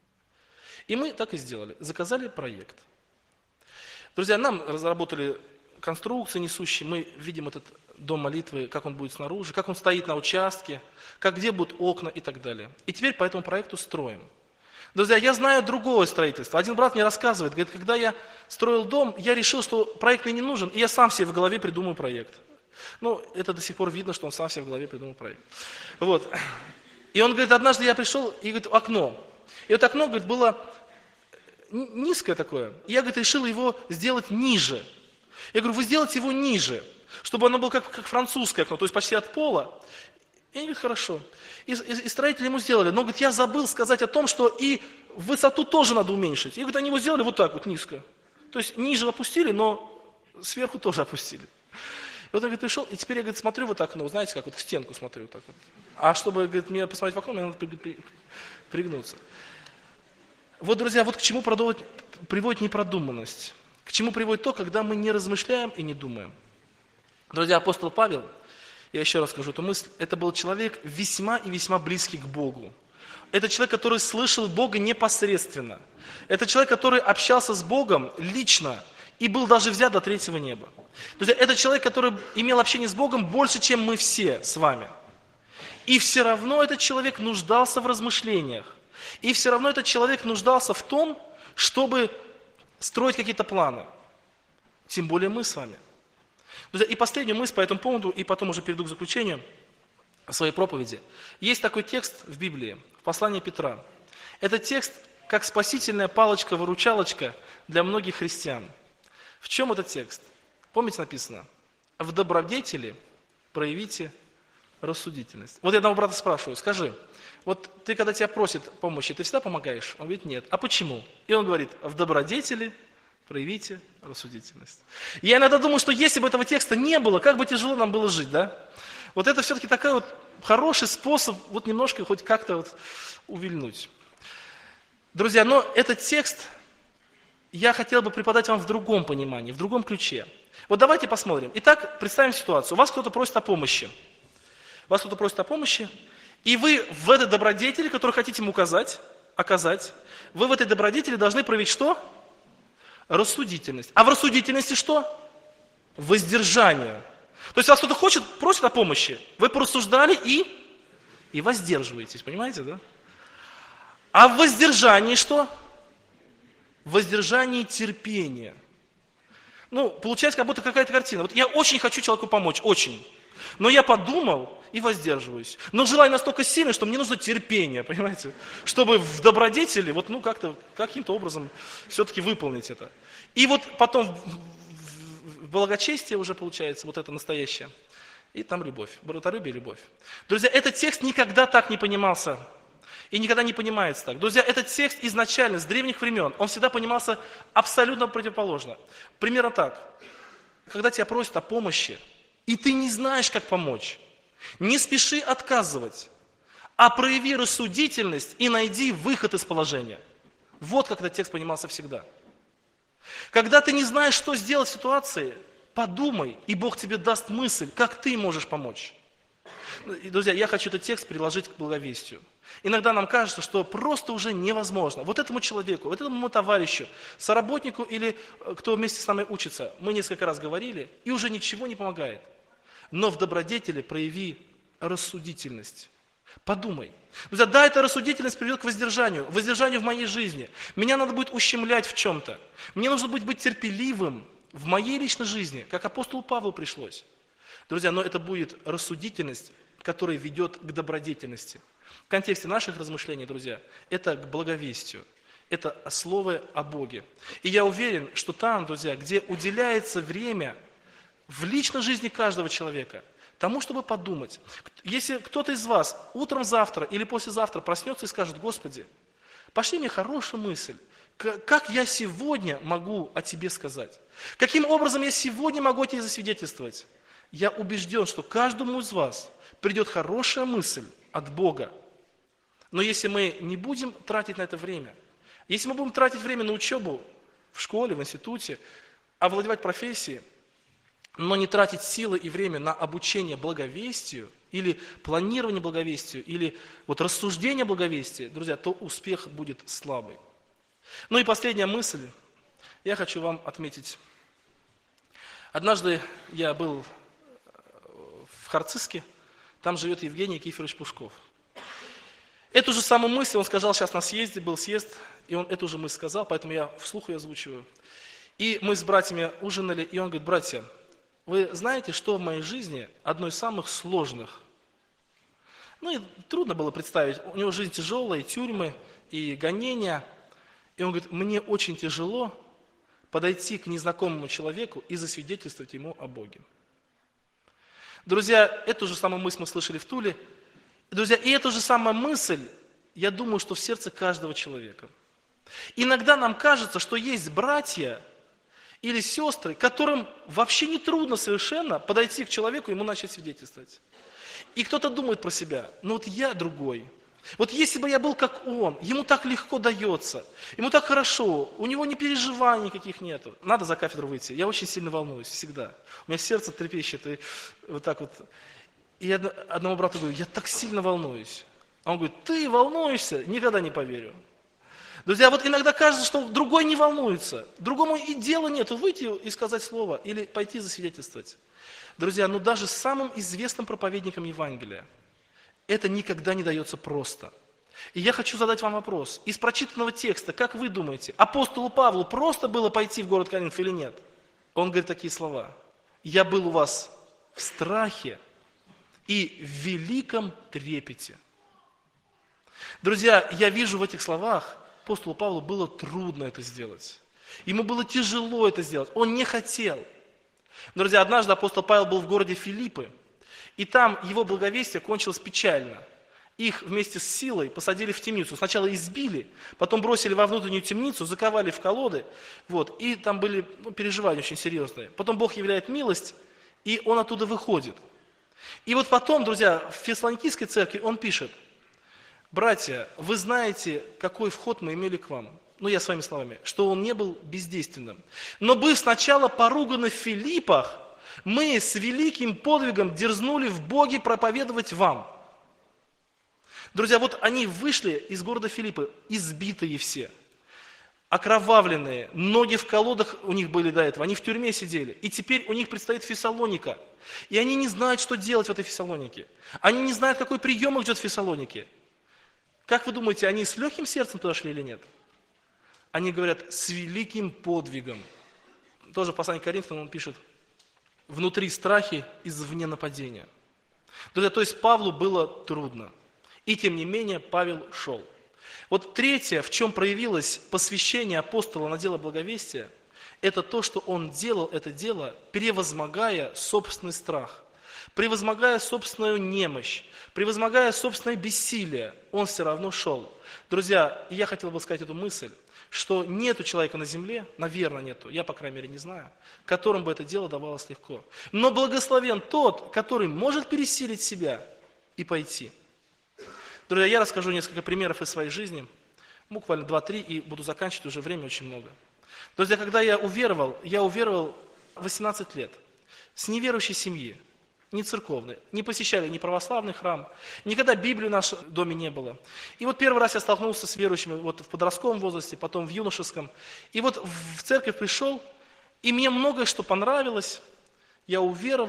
И мы так и сделали. Заказали проект. Друзья, нам разработали конструкции несущие, мы видим этот дом молитвы, как он будет снаружи, как он стоит на участке, где будут окна и так далее. И теперь по этому проекту строим. Друзья, я знаю другое строительство. Один брат мне рассказывает, говорит, когда я строил дом, я решил, что проект мне не нужен, и я сам себе в голове придумаю проект. Это до сих пор видно, что он сам себе в голове придумал проект. Вот. И он говорит, однажды я пришел, и говорит, окно. И вот окно, говорит, было низкое такое. И я, говорит, решил его сделать ниже. Я говорю, вы сделайте его ниже, чтобы оно было как французское окно, то есть почти от пола. И они говорят, хорошо. И строители ему сделали. Но, говорит, я забыл сказать о том, что и высоту тоже надо уменьшить. И, говорит, они его сделали вот так вот, низко. То есть ниже опустили, но сверху тоже опустили. И вот он, говорит, пришел, и теперь я, говорит, смотрю вот так, знаете, как вот в стенку смотрю вот так вот. А чтобы, говорит, мне посмотреть в окно, мне надо пригнуться. Вот, друзья, вот к чему приводит непродуманность. К чему приводит то, когда мы не размышляем и не думаем. Друзья, апостол Павел, я еще раз скажу эту мысль, это был человек весьма и весьма близкий к Богу. Это человек, который слышал Бога непосредственно. Это человек, который общался с Богом лично и был даже взят до третьего неба. Друзья, это человек, который имел общение с Богом больше, чем мы все с вами. И все равно этот человек нуждался в размышлениях. И все равно этот человек нуждался в том, чтобы строить какие-то планы. Тем более мы с вами. Друзья, и последнюю мысль по этому поводу, и потом уже перейду к заключению своей проповеди. Есть такой текст в Библии, в послании Петра. Этот текст как спасительная палочка-выручалочка для многих христиан. В чем этот текст? Помните, написано? В добродетели проявите рассудительность. Вот я одного брата спрашиваю, скажи, вот ты, когда тебя просят помощи, ты всегда помогаешь? Он говорит, нет. А почему? И он говорит, в добродетели проявите рассудительность. Я иногда думаю, что если бы этого текста не было, как бы тяжело нам было жить, да? Вот это все-таки такой вот хороший способ вот немножко хоть как-то вот увильнуть. Друзья, но этот текст я хотел бы преподать вам в другом понимании, в другом ключе. Вот давайте посмотрим. Итак, представим ситуацию. Вас кто-то просит о помощи. И вы в этой добродетели, которую хотите ему оказать, вы в этой добродетели должны проявить что? Рассудительность. А в рассудительности что? Воздержание. То есть вас кто-то просит о помощи, вы порассуждали и воздерживаетесь, понимаете, да? А в воздержании что? В воздержании терпения. Получается, как будто какая-то картина. Вот я очень хочу человеку помочь, очень. Но я подумал и воздерживаюсь. Но желание настолько сильное, что мне нужно терпение, понимаете? Чтобы в добродетели, каким-то образом все-таки выполнить это. И вот потом в благочестие уже получается, вот это настоящее. И там любовь, братолюбие и любовь. Друзья, этот текст никогда так не понимался. И никогда не понимается так. Друзья, этот текст изначально, с древних времен, он всегда понимался абсолютно противоположно. Примерно так. Когда тебя просят о помощи, и ты не знаешь, как помочь, не спеши отказывать, а прояви рассудительность и найди выход из положения. Вот как этот текст понимался всегда. Когда ты не знаешь, что сделать в ситуации, подумай, и Бог тебе даст мысль, как ты можешь помочь. И, друзья, я хочу этот текст приложить к благовестию. Иногда нам кажется, что просто уже невозможно. Вот этому человеку, вот этому товарищу, соработнику или кто вместе с нами учится, мы несколько раз говорили, и уже ничего не помогает. Но в добродетели прояви рассудительность. Подумай. Друзья, да, эта рассудительность приведет к воздержанию в моей жизни. Меня надо будет ущемлять в чем-то. Мне нужно будет терпеливым в моей личной жизни, как апостолу Павлу пришлось. Друзья, но это будет рассудительность, которая ведет к добродетельности. В контексте наших размышлений, друзья, это к благовестию. Это слово о Боге. И я уверен, что там, друзья, где уделяется время в личной жизни каждого человека, тому, чтобы подумать. Если кто-то из вас утром завтра или послезавтра проснется и скажет: Господи, пошли мне хорошую мысль, как я сегодня могу о Тебе сказать? Каким образом я сегодня могу о Тебе засвидетельствовать? Я убежден, что каждому из вас придет хорошая мысль от Бога. Но если мы не будем тратить на это время, если мы будем тратить время на учебу в школе, в институте, овладевать профессией, но не тратить силы и время на обучение благовестию, или планирование благовестию, или рассуждение благовестия, друзья, то успех будет слабый. Ну и последняя мысль, я хочу вам отметить. Однажды я был в Харциске, там живет Евгений Никифорович Пушков. Эту же самую мысль он сказал сейчас на съезде, был съезд, и он эту же мысль сказал, поэтому я вслух ее озвучиваю. И мы с братьями ужинали, и он говорит: братья, вы знаете, что в моей жизни одно из самых сложных? Ну и трудно было представить, у него жизнь тяжелая, и тюрьмы, и гонения. И он говорит: мне очень тяжело подойти к незнакомому человеку и засвидетельствовать ему о Боге. Друзья, эту же самую мысль мы слышали в Туле. Друзья, и эту же самую мысль, я думаю, что в сердце каждого человека. Иногда нам кажется, что есть братья или сестры, которым вообще не трудно совершенно подойти к человеку и ему начать свидетельствовать. И кто-то думает про себя: ну вот я другой. Вот если бы я был как он, ему так легко дается, ему так хорошо, у него ни переживаний никаких нету. Надо за кафедру выйти. Я очень сильно волнуюсь, всегда. У меня сердце трепещет, и вот так вот. И я одному брату говорю: я так сильно волнуюсь. А он говорит: ты волнуешься? Никогда не поверю. Друзья, вот иногда кажется, что другой не волнуется, другому и дела нету выйти и сказать слово, или пойти засвидетельствовать. Друзья, ну даже самым известным проповедникам Евангелия это никогда не дается просто. И я хочу задать вам вопрос. Из прочитанного текста, как вы думаете, апостолу Павлу просто было пойти в город Коринф или нет? Он говорит такие слова: я был у вас в страхе и в великом трепете. Друзья, я вижу в этих словах, апостолу Павлу было трудно это сделать. Ему было тяжело это сделать. Он не хотел. Друзья, однажды апостол Павел был в городе Филиппы, и там его благовестие кончилось печально. Их вместе с силой посадили в темницу. Сначала избили, потом бросили во внутреннюю темницу, заковали в колоды. И там были переживания очень серьезные. Потом Бог являет милость, и он оттуда выходит. И потом, друзья, в Фессалоникийской церкви он пишет: братья, вы знаете, какой вход мы имели к вам. Я своими словами, что он не был бездейственным. Но быв сначала поруганы в Филиппах, мы с великим подвигом дерзнули в Боге проповедовать вам. Друзья, они вышли из города Филиппы, избитые все, окровавленные, ноги в колодах у них были до этого, они в тюрьме сидели. И теперь у них предстоит Фессалоника. И они не знают, что делать в этой Фессалонике. Они не знают, какой прием их ждет в Фессалонике. Как вы думаете, они с легким сердцем туда шли или нет? Они говорят: с великим подвигом. Тоже в послании к Коринфянам он пишет: внутри страхи, извне нападения. Друзья, то есть Павлу было трудно. И тем не менее Павел шел. Третье, в чем проявилось посвящение апостола на дело благовестия, это то, что он делал это дело, превозмогая собственный страх, превозмогая собственную немощь, превозмогая собственное бессилие, он все равно шел. Друзья, я хотел бы сказать эту мысль, что нету человека на земле, наверное, нету, я, по крайней мере, не знаю, которым бы это дело давалось легко. Но благословен тот, который может пересилить себя и пойти. Друзья, я расскажу несколько примеров из своей жизни, буквально 2-3, и буду заканчивать, уже время очень много. Друзья, когда я уверовал в 18 лет, с неверующей семьи, не церковной, не посещали ни православный храм, никогда Библии в нашем доме не было. И первый раз я столкнулся с верующими в подростковом возрасте, потом в юношеском. И в церковь пришел, и мне многое что понравилось, я уверовал,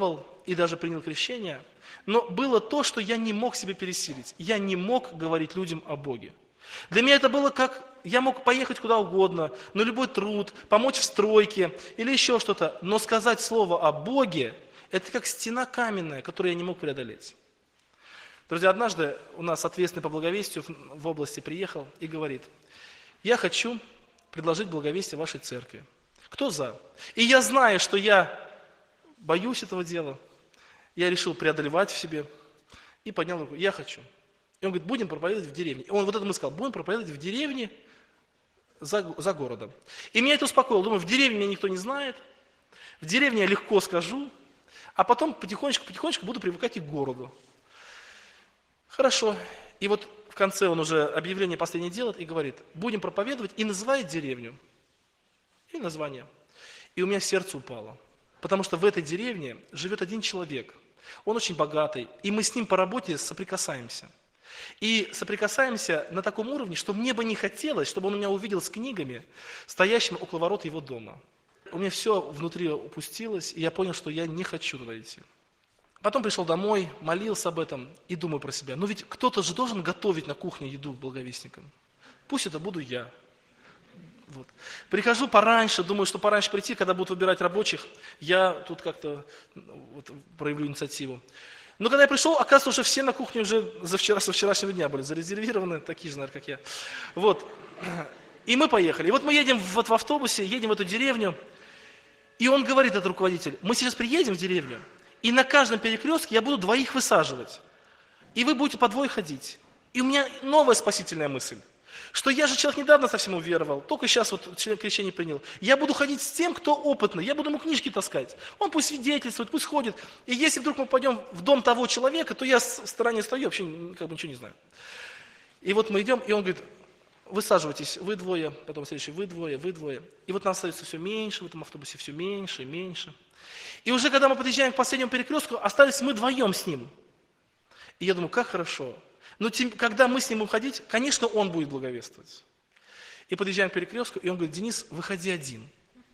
и даже принял крещение, но было то, что я не мог себе пересилить. Я не мог говорить людям о Боге. Для меня это было как, я мог поехать куда угодно, на любой труд, помочь в стройке или еще что-то, но сказать слово о Боге, это как стена каменная, которую я не мог преодолеть. Друзья, однажды у нас ответственный по благовестию в области приехал и говорит: я хочу предложить благовестие вашей церкви. Кто за? И я знаю, что я боюсь этого дела, я решил преодолевать в себе и поднял руку: я хочу. И он говорит: будем проповедовать в деревне. И он вот это ему сказал: будем проповедовать в деревне за городом. И меня это успокоило. Думаю, в деревне меня никто не знает, в деревне я легко скажу, а потом потихонечку буду привыкать и к городу. Хорошо. И вот в конце он уже объявление последнее делает и говорит: будем проповедовать, и называет деревню. И название. И у меня сердце упало. Потому что в этой деревне живет один человек. Он очень богатый, и мы с ним по работе соприкасаемся. И соприкасаемся на таком уровне, что мне бы не хотелось, чтобы он меня увидел с книгами, стоящими около ворот его дома. У меня все внутри упустилось, и я понял, что я не хочу туда идти. Потом пришел домой, молился об этом и думаю про себя: ну ведь кто-то же должен готовить на кухне еду благовестникам. Пусть это буду я. Вот. Прихожу пораньше, думаю, что пораньше прийти, когда будут выбирать рабочих, я тут как-то проявлю инициативу. Но когда я пришел, оказывается, уже все на кухне уже со вчерашнего дня были зарезервированы, такие же, наверное, как я. Вот. И мы поехали. И вот мы едем в автобусе, едем в эту деревню, и он говорит, этот руководитель: мы сейчас приедем в деревню, и на каждом перекрестке я буду двоих высаживать, и вы будете по двое ходить. И у меня новая спасительная мысль, что я же человек недавно совсем уверовал, только сейчас вот крещение принял. Я буду ходить с тем, кто опытный, я буду ему книжки таскать. Он пусть свидетельствует, пусть ходит. И если вдруг мы пойдем в дом того человека, то я в стороне стою, вообще как бы ничего не знаю. И вот мы идем, и он говорит: высаживайтесь, вы двое, потом следующий, вы двое, вы двое. И вот нас остается все меньше, в этом автобусе все меньше и меньше. И уже когда мы подъезжаем к последнему перекрестку, остались мы вдвоем с ним. И я думаю, как хорошо. Но когда мы с ним будем ходить, конечно, он будет благовествовать. И подъезжаем к перекрестку, и он говорит: Денис, выходи один.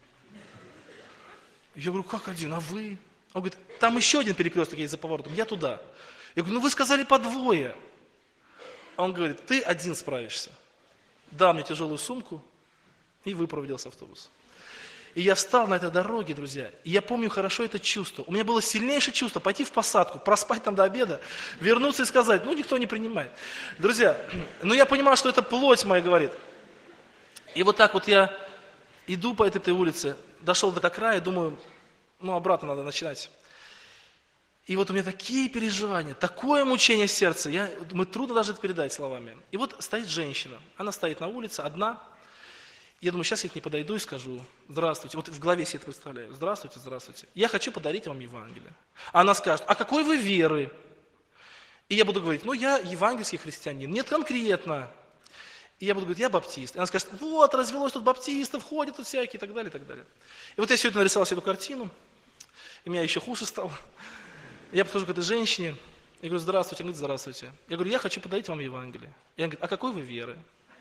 Я говорю: как один, а вы? Он говорит: там еще один перекресток есть за поворотом, я туда. Я говорю: ну вы сказали по двое. Он говорит: ты один справишься. Дал мне тяжелую сумку и выпроводил с автобуса. И я встал на этой дороге, друзья, и я помню хорошо это чувство. У меня было сильнейшее чувство пойти в посадку, проспать там до обеда, вернуться и сказать: ну, никто не принимает. Друзья, но я понимал, что это плоть моя говорит. И вот так вот я иду по этой улице, дошел до края, думаю, ну, обратно надо начинать. И вот у меня такие переживания, такое мучение сердца, думаю, трудно даже это передать словами. И вот стоит женщина, она стоит на улице, одна. Я думаю, сейчас я к ней подойду и скажу: здравствуйте. Вот в голове себе это представляю: здравствуйте, здравствуйте. Я хочу подарить вам Евангелие. Она скажет: а какой вы веры? И я буду говорить: ну, я евангельский христианин. Нет, конкретно. И я буду говорить: я баптист. И она скажет: вот, развелось тут баптистов, ходят тут всякие, и так далее, и так далее. И вот я сегодня нарисовал себе эту картину, и меня еще хуже стало. Я подхожу к этой женщине, и говорю: здравствуйте. Она говорит: здравствуйте. Я говорю: я хочу подарить вам Евангелие. И она говорит: а какой вы веры?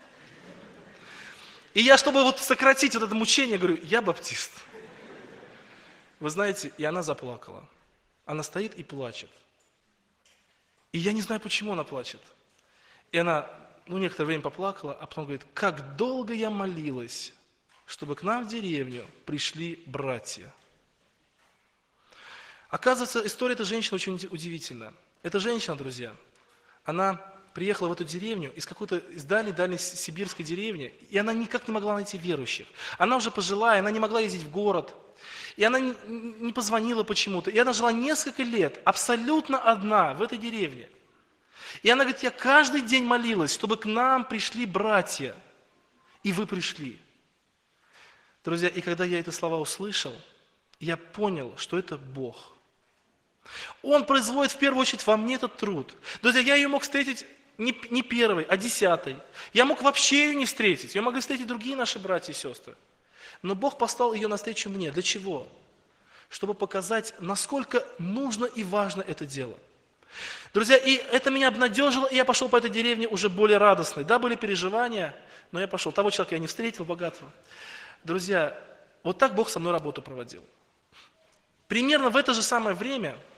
И я, чтобы вот сократить вот это мучение, говорю: я баптист. Вы знаете, и она заплакала. Она стоит и плачет. И я не знаю, почему она плачет. И она, некоторое время поплакала, а потом говорит: как долго я молилась, чтобы к нам в деревню пришли братья. Оказывается, история этой женщины очень удивительная. Эта женщина, друзья, она приехала в эту деревню из какой-то дальней сибирской деревни, и она никак не могла найти верующих. Она уже пожилая, она не могла ездить в город, и она не позвонила почему-то. И она жила несколько лет абсолютно одна в этой деревне. И она говорит: я каждый день молилась, чтобы к нам пришли братья, и вы пришли. Друзья, и когда я эти слова услышал, я понял, что это Бог. Он производит в первую очередь во мне этот труд. Друзья, я ее мог встретить не первой, а 10-й. Я мог вообще ее не встретить. Я мог встретить другие наши братья и сестры. Но Бог послал ее навстречу мне. Для чего? Чтобы показать, насколько нужно и важно это дело. Друзья, и это меня обнадежило, и я пошел по этой деревне уже более радостный. Да, были переживания, но я пошел. Того человека я не встретил, богатого. Друзья, вот так Бог со мной работу проводил. Примерно в это же самое время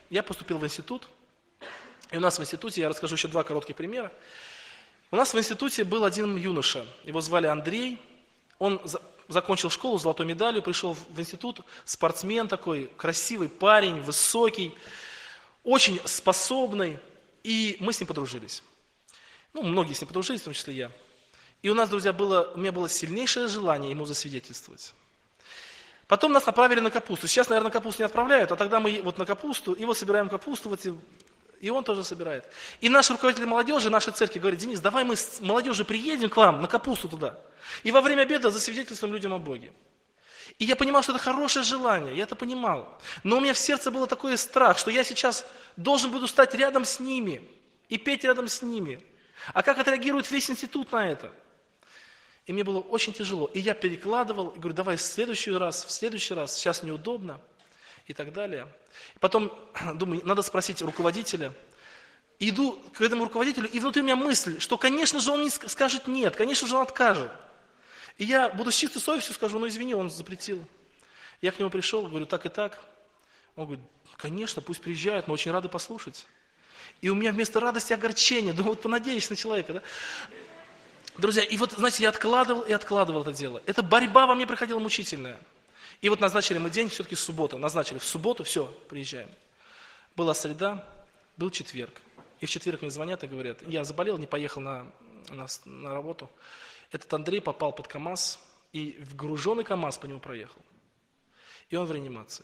я поступил в институт. И у нас в институте, я расскажу еще два коротких примера. У нас в институте был один юноша, его звали Андрей. Он закончил школу с золотой медалью, пришел в институт, спортсмен такой, красивый парень, высокий, очень способный. И мы с ним подружились. Ну, многие с ним подружились, в том числе я. И у нас, друзья, у меня было сильнейшее желание ему засвидетельствовать. Потом нас направили на капусту. Сейчас, наверное, капусту не отправляют, а тогда мы вот на капусту, и вот собираем капусту, вот, и он тоже собирает. И наш руководитель молодежи, нашей церкви говорит: Денис, давай мы с молодежью приедем к вам на капусту туда. И во время обеда засвидетельствуем людям о Боге. И я понимал, что это хорошее желание, я это понимал. Но у меня в сердце был такой страх, что я сейчас должен буду стать рядом с ними и петь рядом с ними. А как отреагирует весь институт на это? И мне было очень тяжело. И я перекладывал, и говорю: давай в следующий раз, сейчас неудобно, и так далее. Потом думаю, надо спросить руководителя. Иду к этому руководителю, и внутри у меня мысль, что, конечно же, он не скажет нет, конечно же, он откажет. И я буду с чистой совестью скажу: ну извини, он запретил. Я к нему пришел, говорю: так и так. Он говорит: конечно, пусть приезжают, мы очень рады послушать. И у меня вместо радости огорчение, думаю, вот понадеюсь на человека, да? Друзья, и вот, знаете, я откладывал это дело. Эта борьба во мне приходила мучительная. И вот назначили мы день, все-таки суббота. Назначили в субботу, все, приезжаем. Была среда, был четверг. И в четверг мне звонят и говорят: я заболел, не поехал на работу. Этот Андрей попал под КамАЗ, и в груженный КамАЗ по нему проехал. И он в реанимации.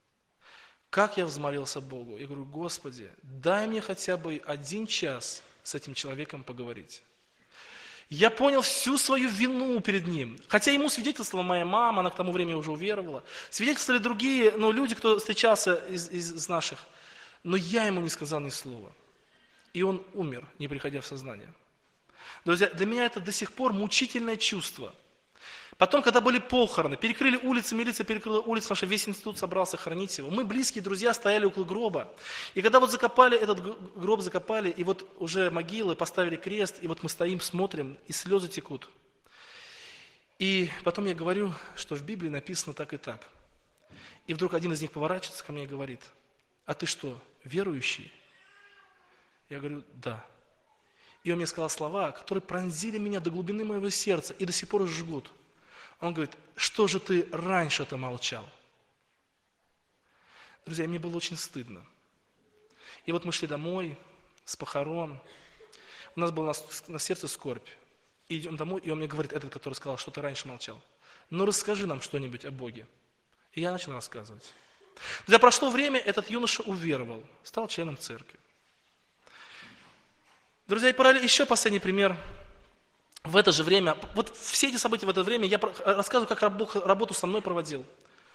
Как я взмолился Богу. Я говорю: Господи, дай мне хотя бы 1 час с этим человеком поговорить. Я понял всю свою вину перед ним. Хотя ему свидетельствовала моя мама, она к тому времени уже уверовала. Свидетельствовали другие люди, кто встречался из наших. Но я ему не сказал ни слова. И он умер, не приходя в сознание. Друзья, для меня это до сих пор мучительное чувство. Потом, когда были похороны, перекрыли улицы, милиция перекрыла улицу, потому что весь институт собрался хоронить его. Мы, близкие друзья, стояли около гроба. И когда вот закопали, этот гроб закопали, и вот уже могилы, поставили крест, и вот мы стоим, смотрим, и слезы текут. И потом я говорю, что в Библии написано так и так. И вдруг один из них поворачивается ко мне и говорит: а ты что, верующий? Я говорю: да. И он мне сказал слова, которые пронзили меня до глубины моего сердца и до сих пор жгут. Он говорит: что же ты раньше-то молчал? Друзья, мне было очень стыдно. И вот мы шли домой с похорон. У нас была на сердце скорбь. И идем домой, и он мне говорит, этот, который сказал, что ты раньше молчал: ну расскажи нам что-нибудь о Боге. И я начал рассказывать. Друзья, прошло время, этот юноша уверовал, стал членом церкви. Друзья, и еще последний пример. В это же время, вот все эти события в это время, я рассказываю, как Бог работу со мной проводил.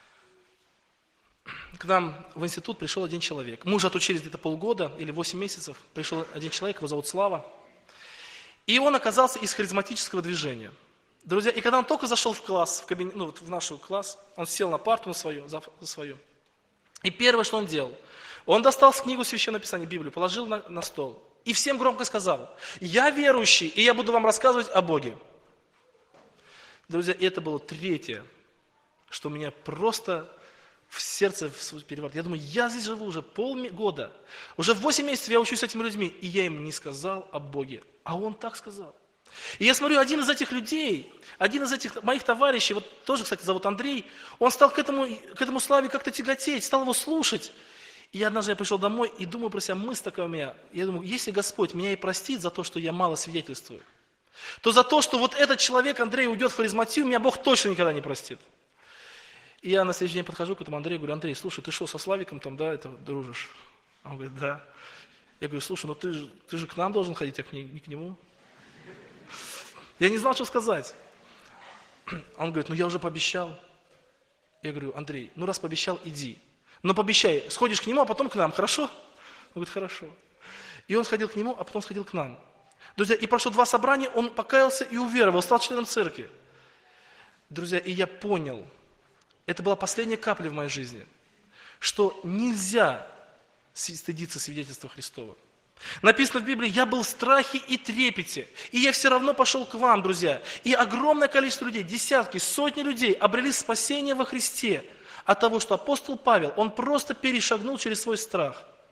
К нам в институт пришел один человек. Мы уже отучились где-то полгода или 8 месяцев. Пришел один человек, его зовут Слава. И он оказался из харизматического движения. Друзья, и когда он только зашел в класс, в наш класс, он сел на парту за свою. И первое, что он делал, он достал книгу Священного Писания, Библию, положил на стол. И всем громко сказал: я верующий, и я буду вам рассказывать о Боге. Друзья, и это было третье, что меня просто в сердце переворот. Я думаю, я здесь живу уже полгода, уже 8 месяцев я учусь с этими людьми, и я им не сказал о Боге. А он так сказал. И я смотрю, один из этих людей, один из этих моих товарищей, вот тоже, кстати, зовут Андрей, он стал к этому Славе как-то тяготеть, стал его слушать. И однажды я пришел домой и думаю про себя, мысль такая у меня. Я думаю, если Господь меня и простит за то, что я мало свидетельствую, то за то, что вот этот человек, Андрей, уйдет в харизматию, меня Бог точно никогда не простит. И я на следующий день подхожу к этому Андрею, говорю: Андрей, слушай, ты что, со Славиком там, да, это дружишь? Он говорит: да. Я говорю: слушай, ну ты же к нам должен ходить, а не к нему. Я не знал, что сказать. Он говорит: ну я уже пообещал. Я говорю: Андрей, ну раз пообещал, иди. Но пообещай, сходишь к нему, а потом к нам, хорошо? Он говорит: хорошо. И он сходил к нему, а потом сходил к нам. Друзья, и прошло 2 собрания, он покаялся и уверовал, стал членом церкви. Друзья, и я понял, это была последняя капля в моей жизни, что нельзя стыдиться свидетельства Христова. Написано в Библии: я был в страхе и трепете, и я все равно пошел к вам, друзья. И огромное количество людей, десятки, сотни людей обрели спасение во Христе от того, что апостол Павел, он просто перешагнул через свой страх.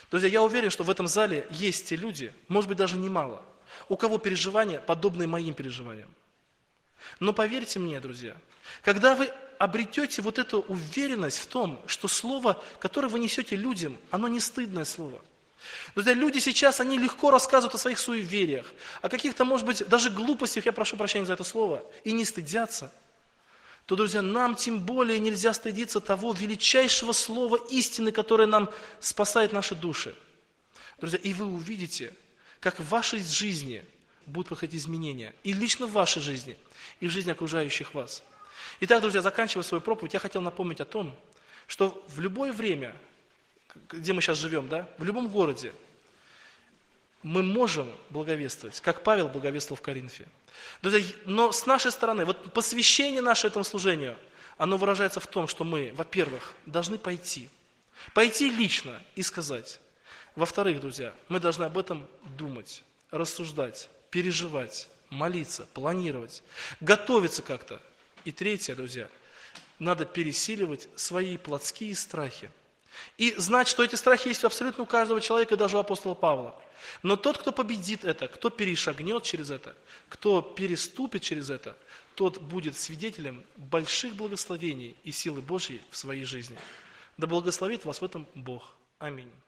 Друзья, я уверен, что в этом зале есть те люди, может быть, даже немало, у кого переживания подобные моим переживаниям. Но поверьте мне, друзья, когда вы обретете вот эту уверенность в том, что слово, которое вы несете людям, оно не стыдное слово. Друзья, люди сейчас, они легко рассказывают о своих суевериях, о каких-то, может быть, даже глупостях, я прошу прощения за это слово, и не стыдятся, то, друзья, нам тем более нельзя стыдиться того величайшего слова истины, которое нам спасает наши души. Друзья, и вы увидите, как в вашей жизни будут проходить изменения, и лично в вашей жизни, и в жизни окружающих вас. Итак, друзья, заканчивая свою проповедь, я хотел напомнить о том, что в любое время, где мы сейчас живем, да, в любом городе, мы можем благовествовать, как Павел благовествовал в Коринфе. Друзья, но с нашей стороны, вот посвящение наше этому служению, оно выражается в том, что мы, во-первых, должны пойти лично и сказать. Во-вторых, друзья, мы должны об этом думать, рассуждать, переживать, молиться, планировать, готовиться как-то. И третье, друзья, надо пересиливать свои плотские страхи. И знать, что эти страхи есть абсолютно у каждого человека, даже у апостола Павла. Но тот, кто победит это, кто перешагнет через это, кто переступит через это, тот будет свидетелем больших благословений и силы Божьей в своей жизни. Да благословит вас в этом Бог. Аминь.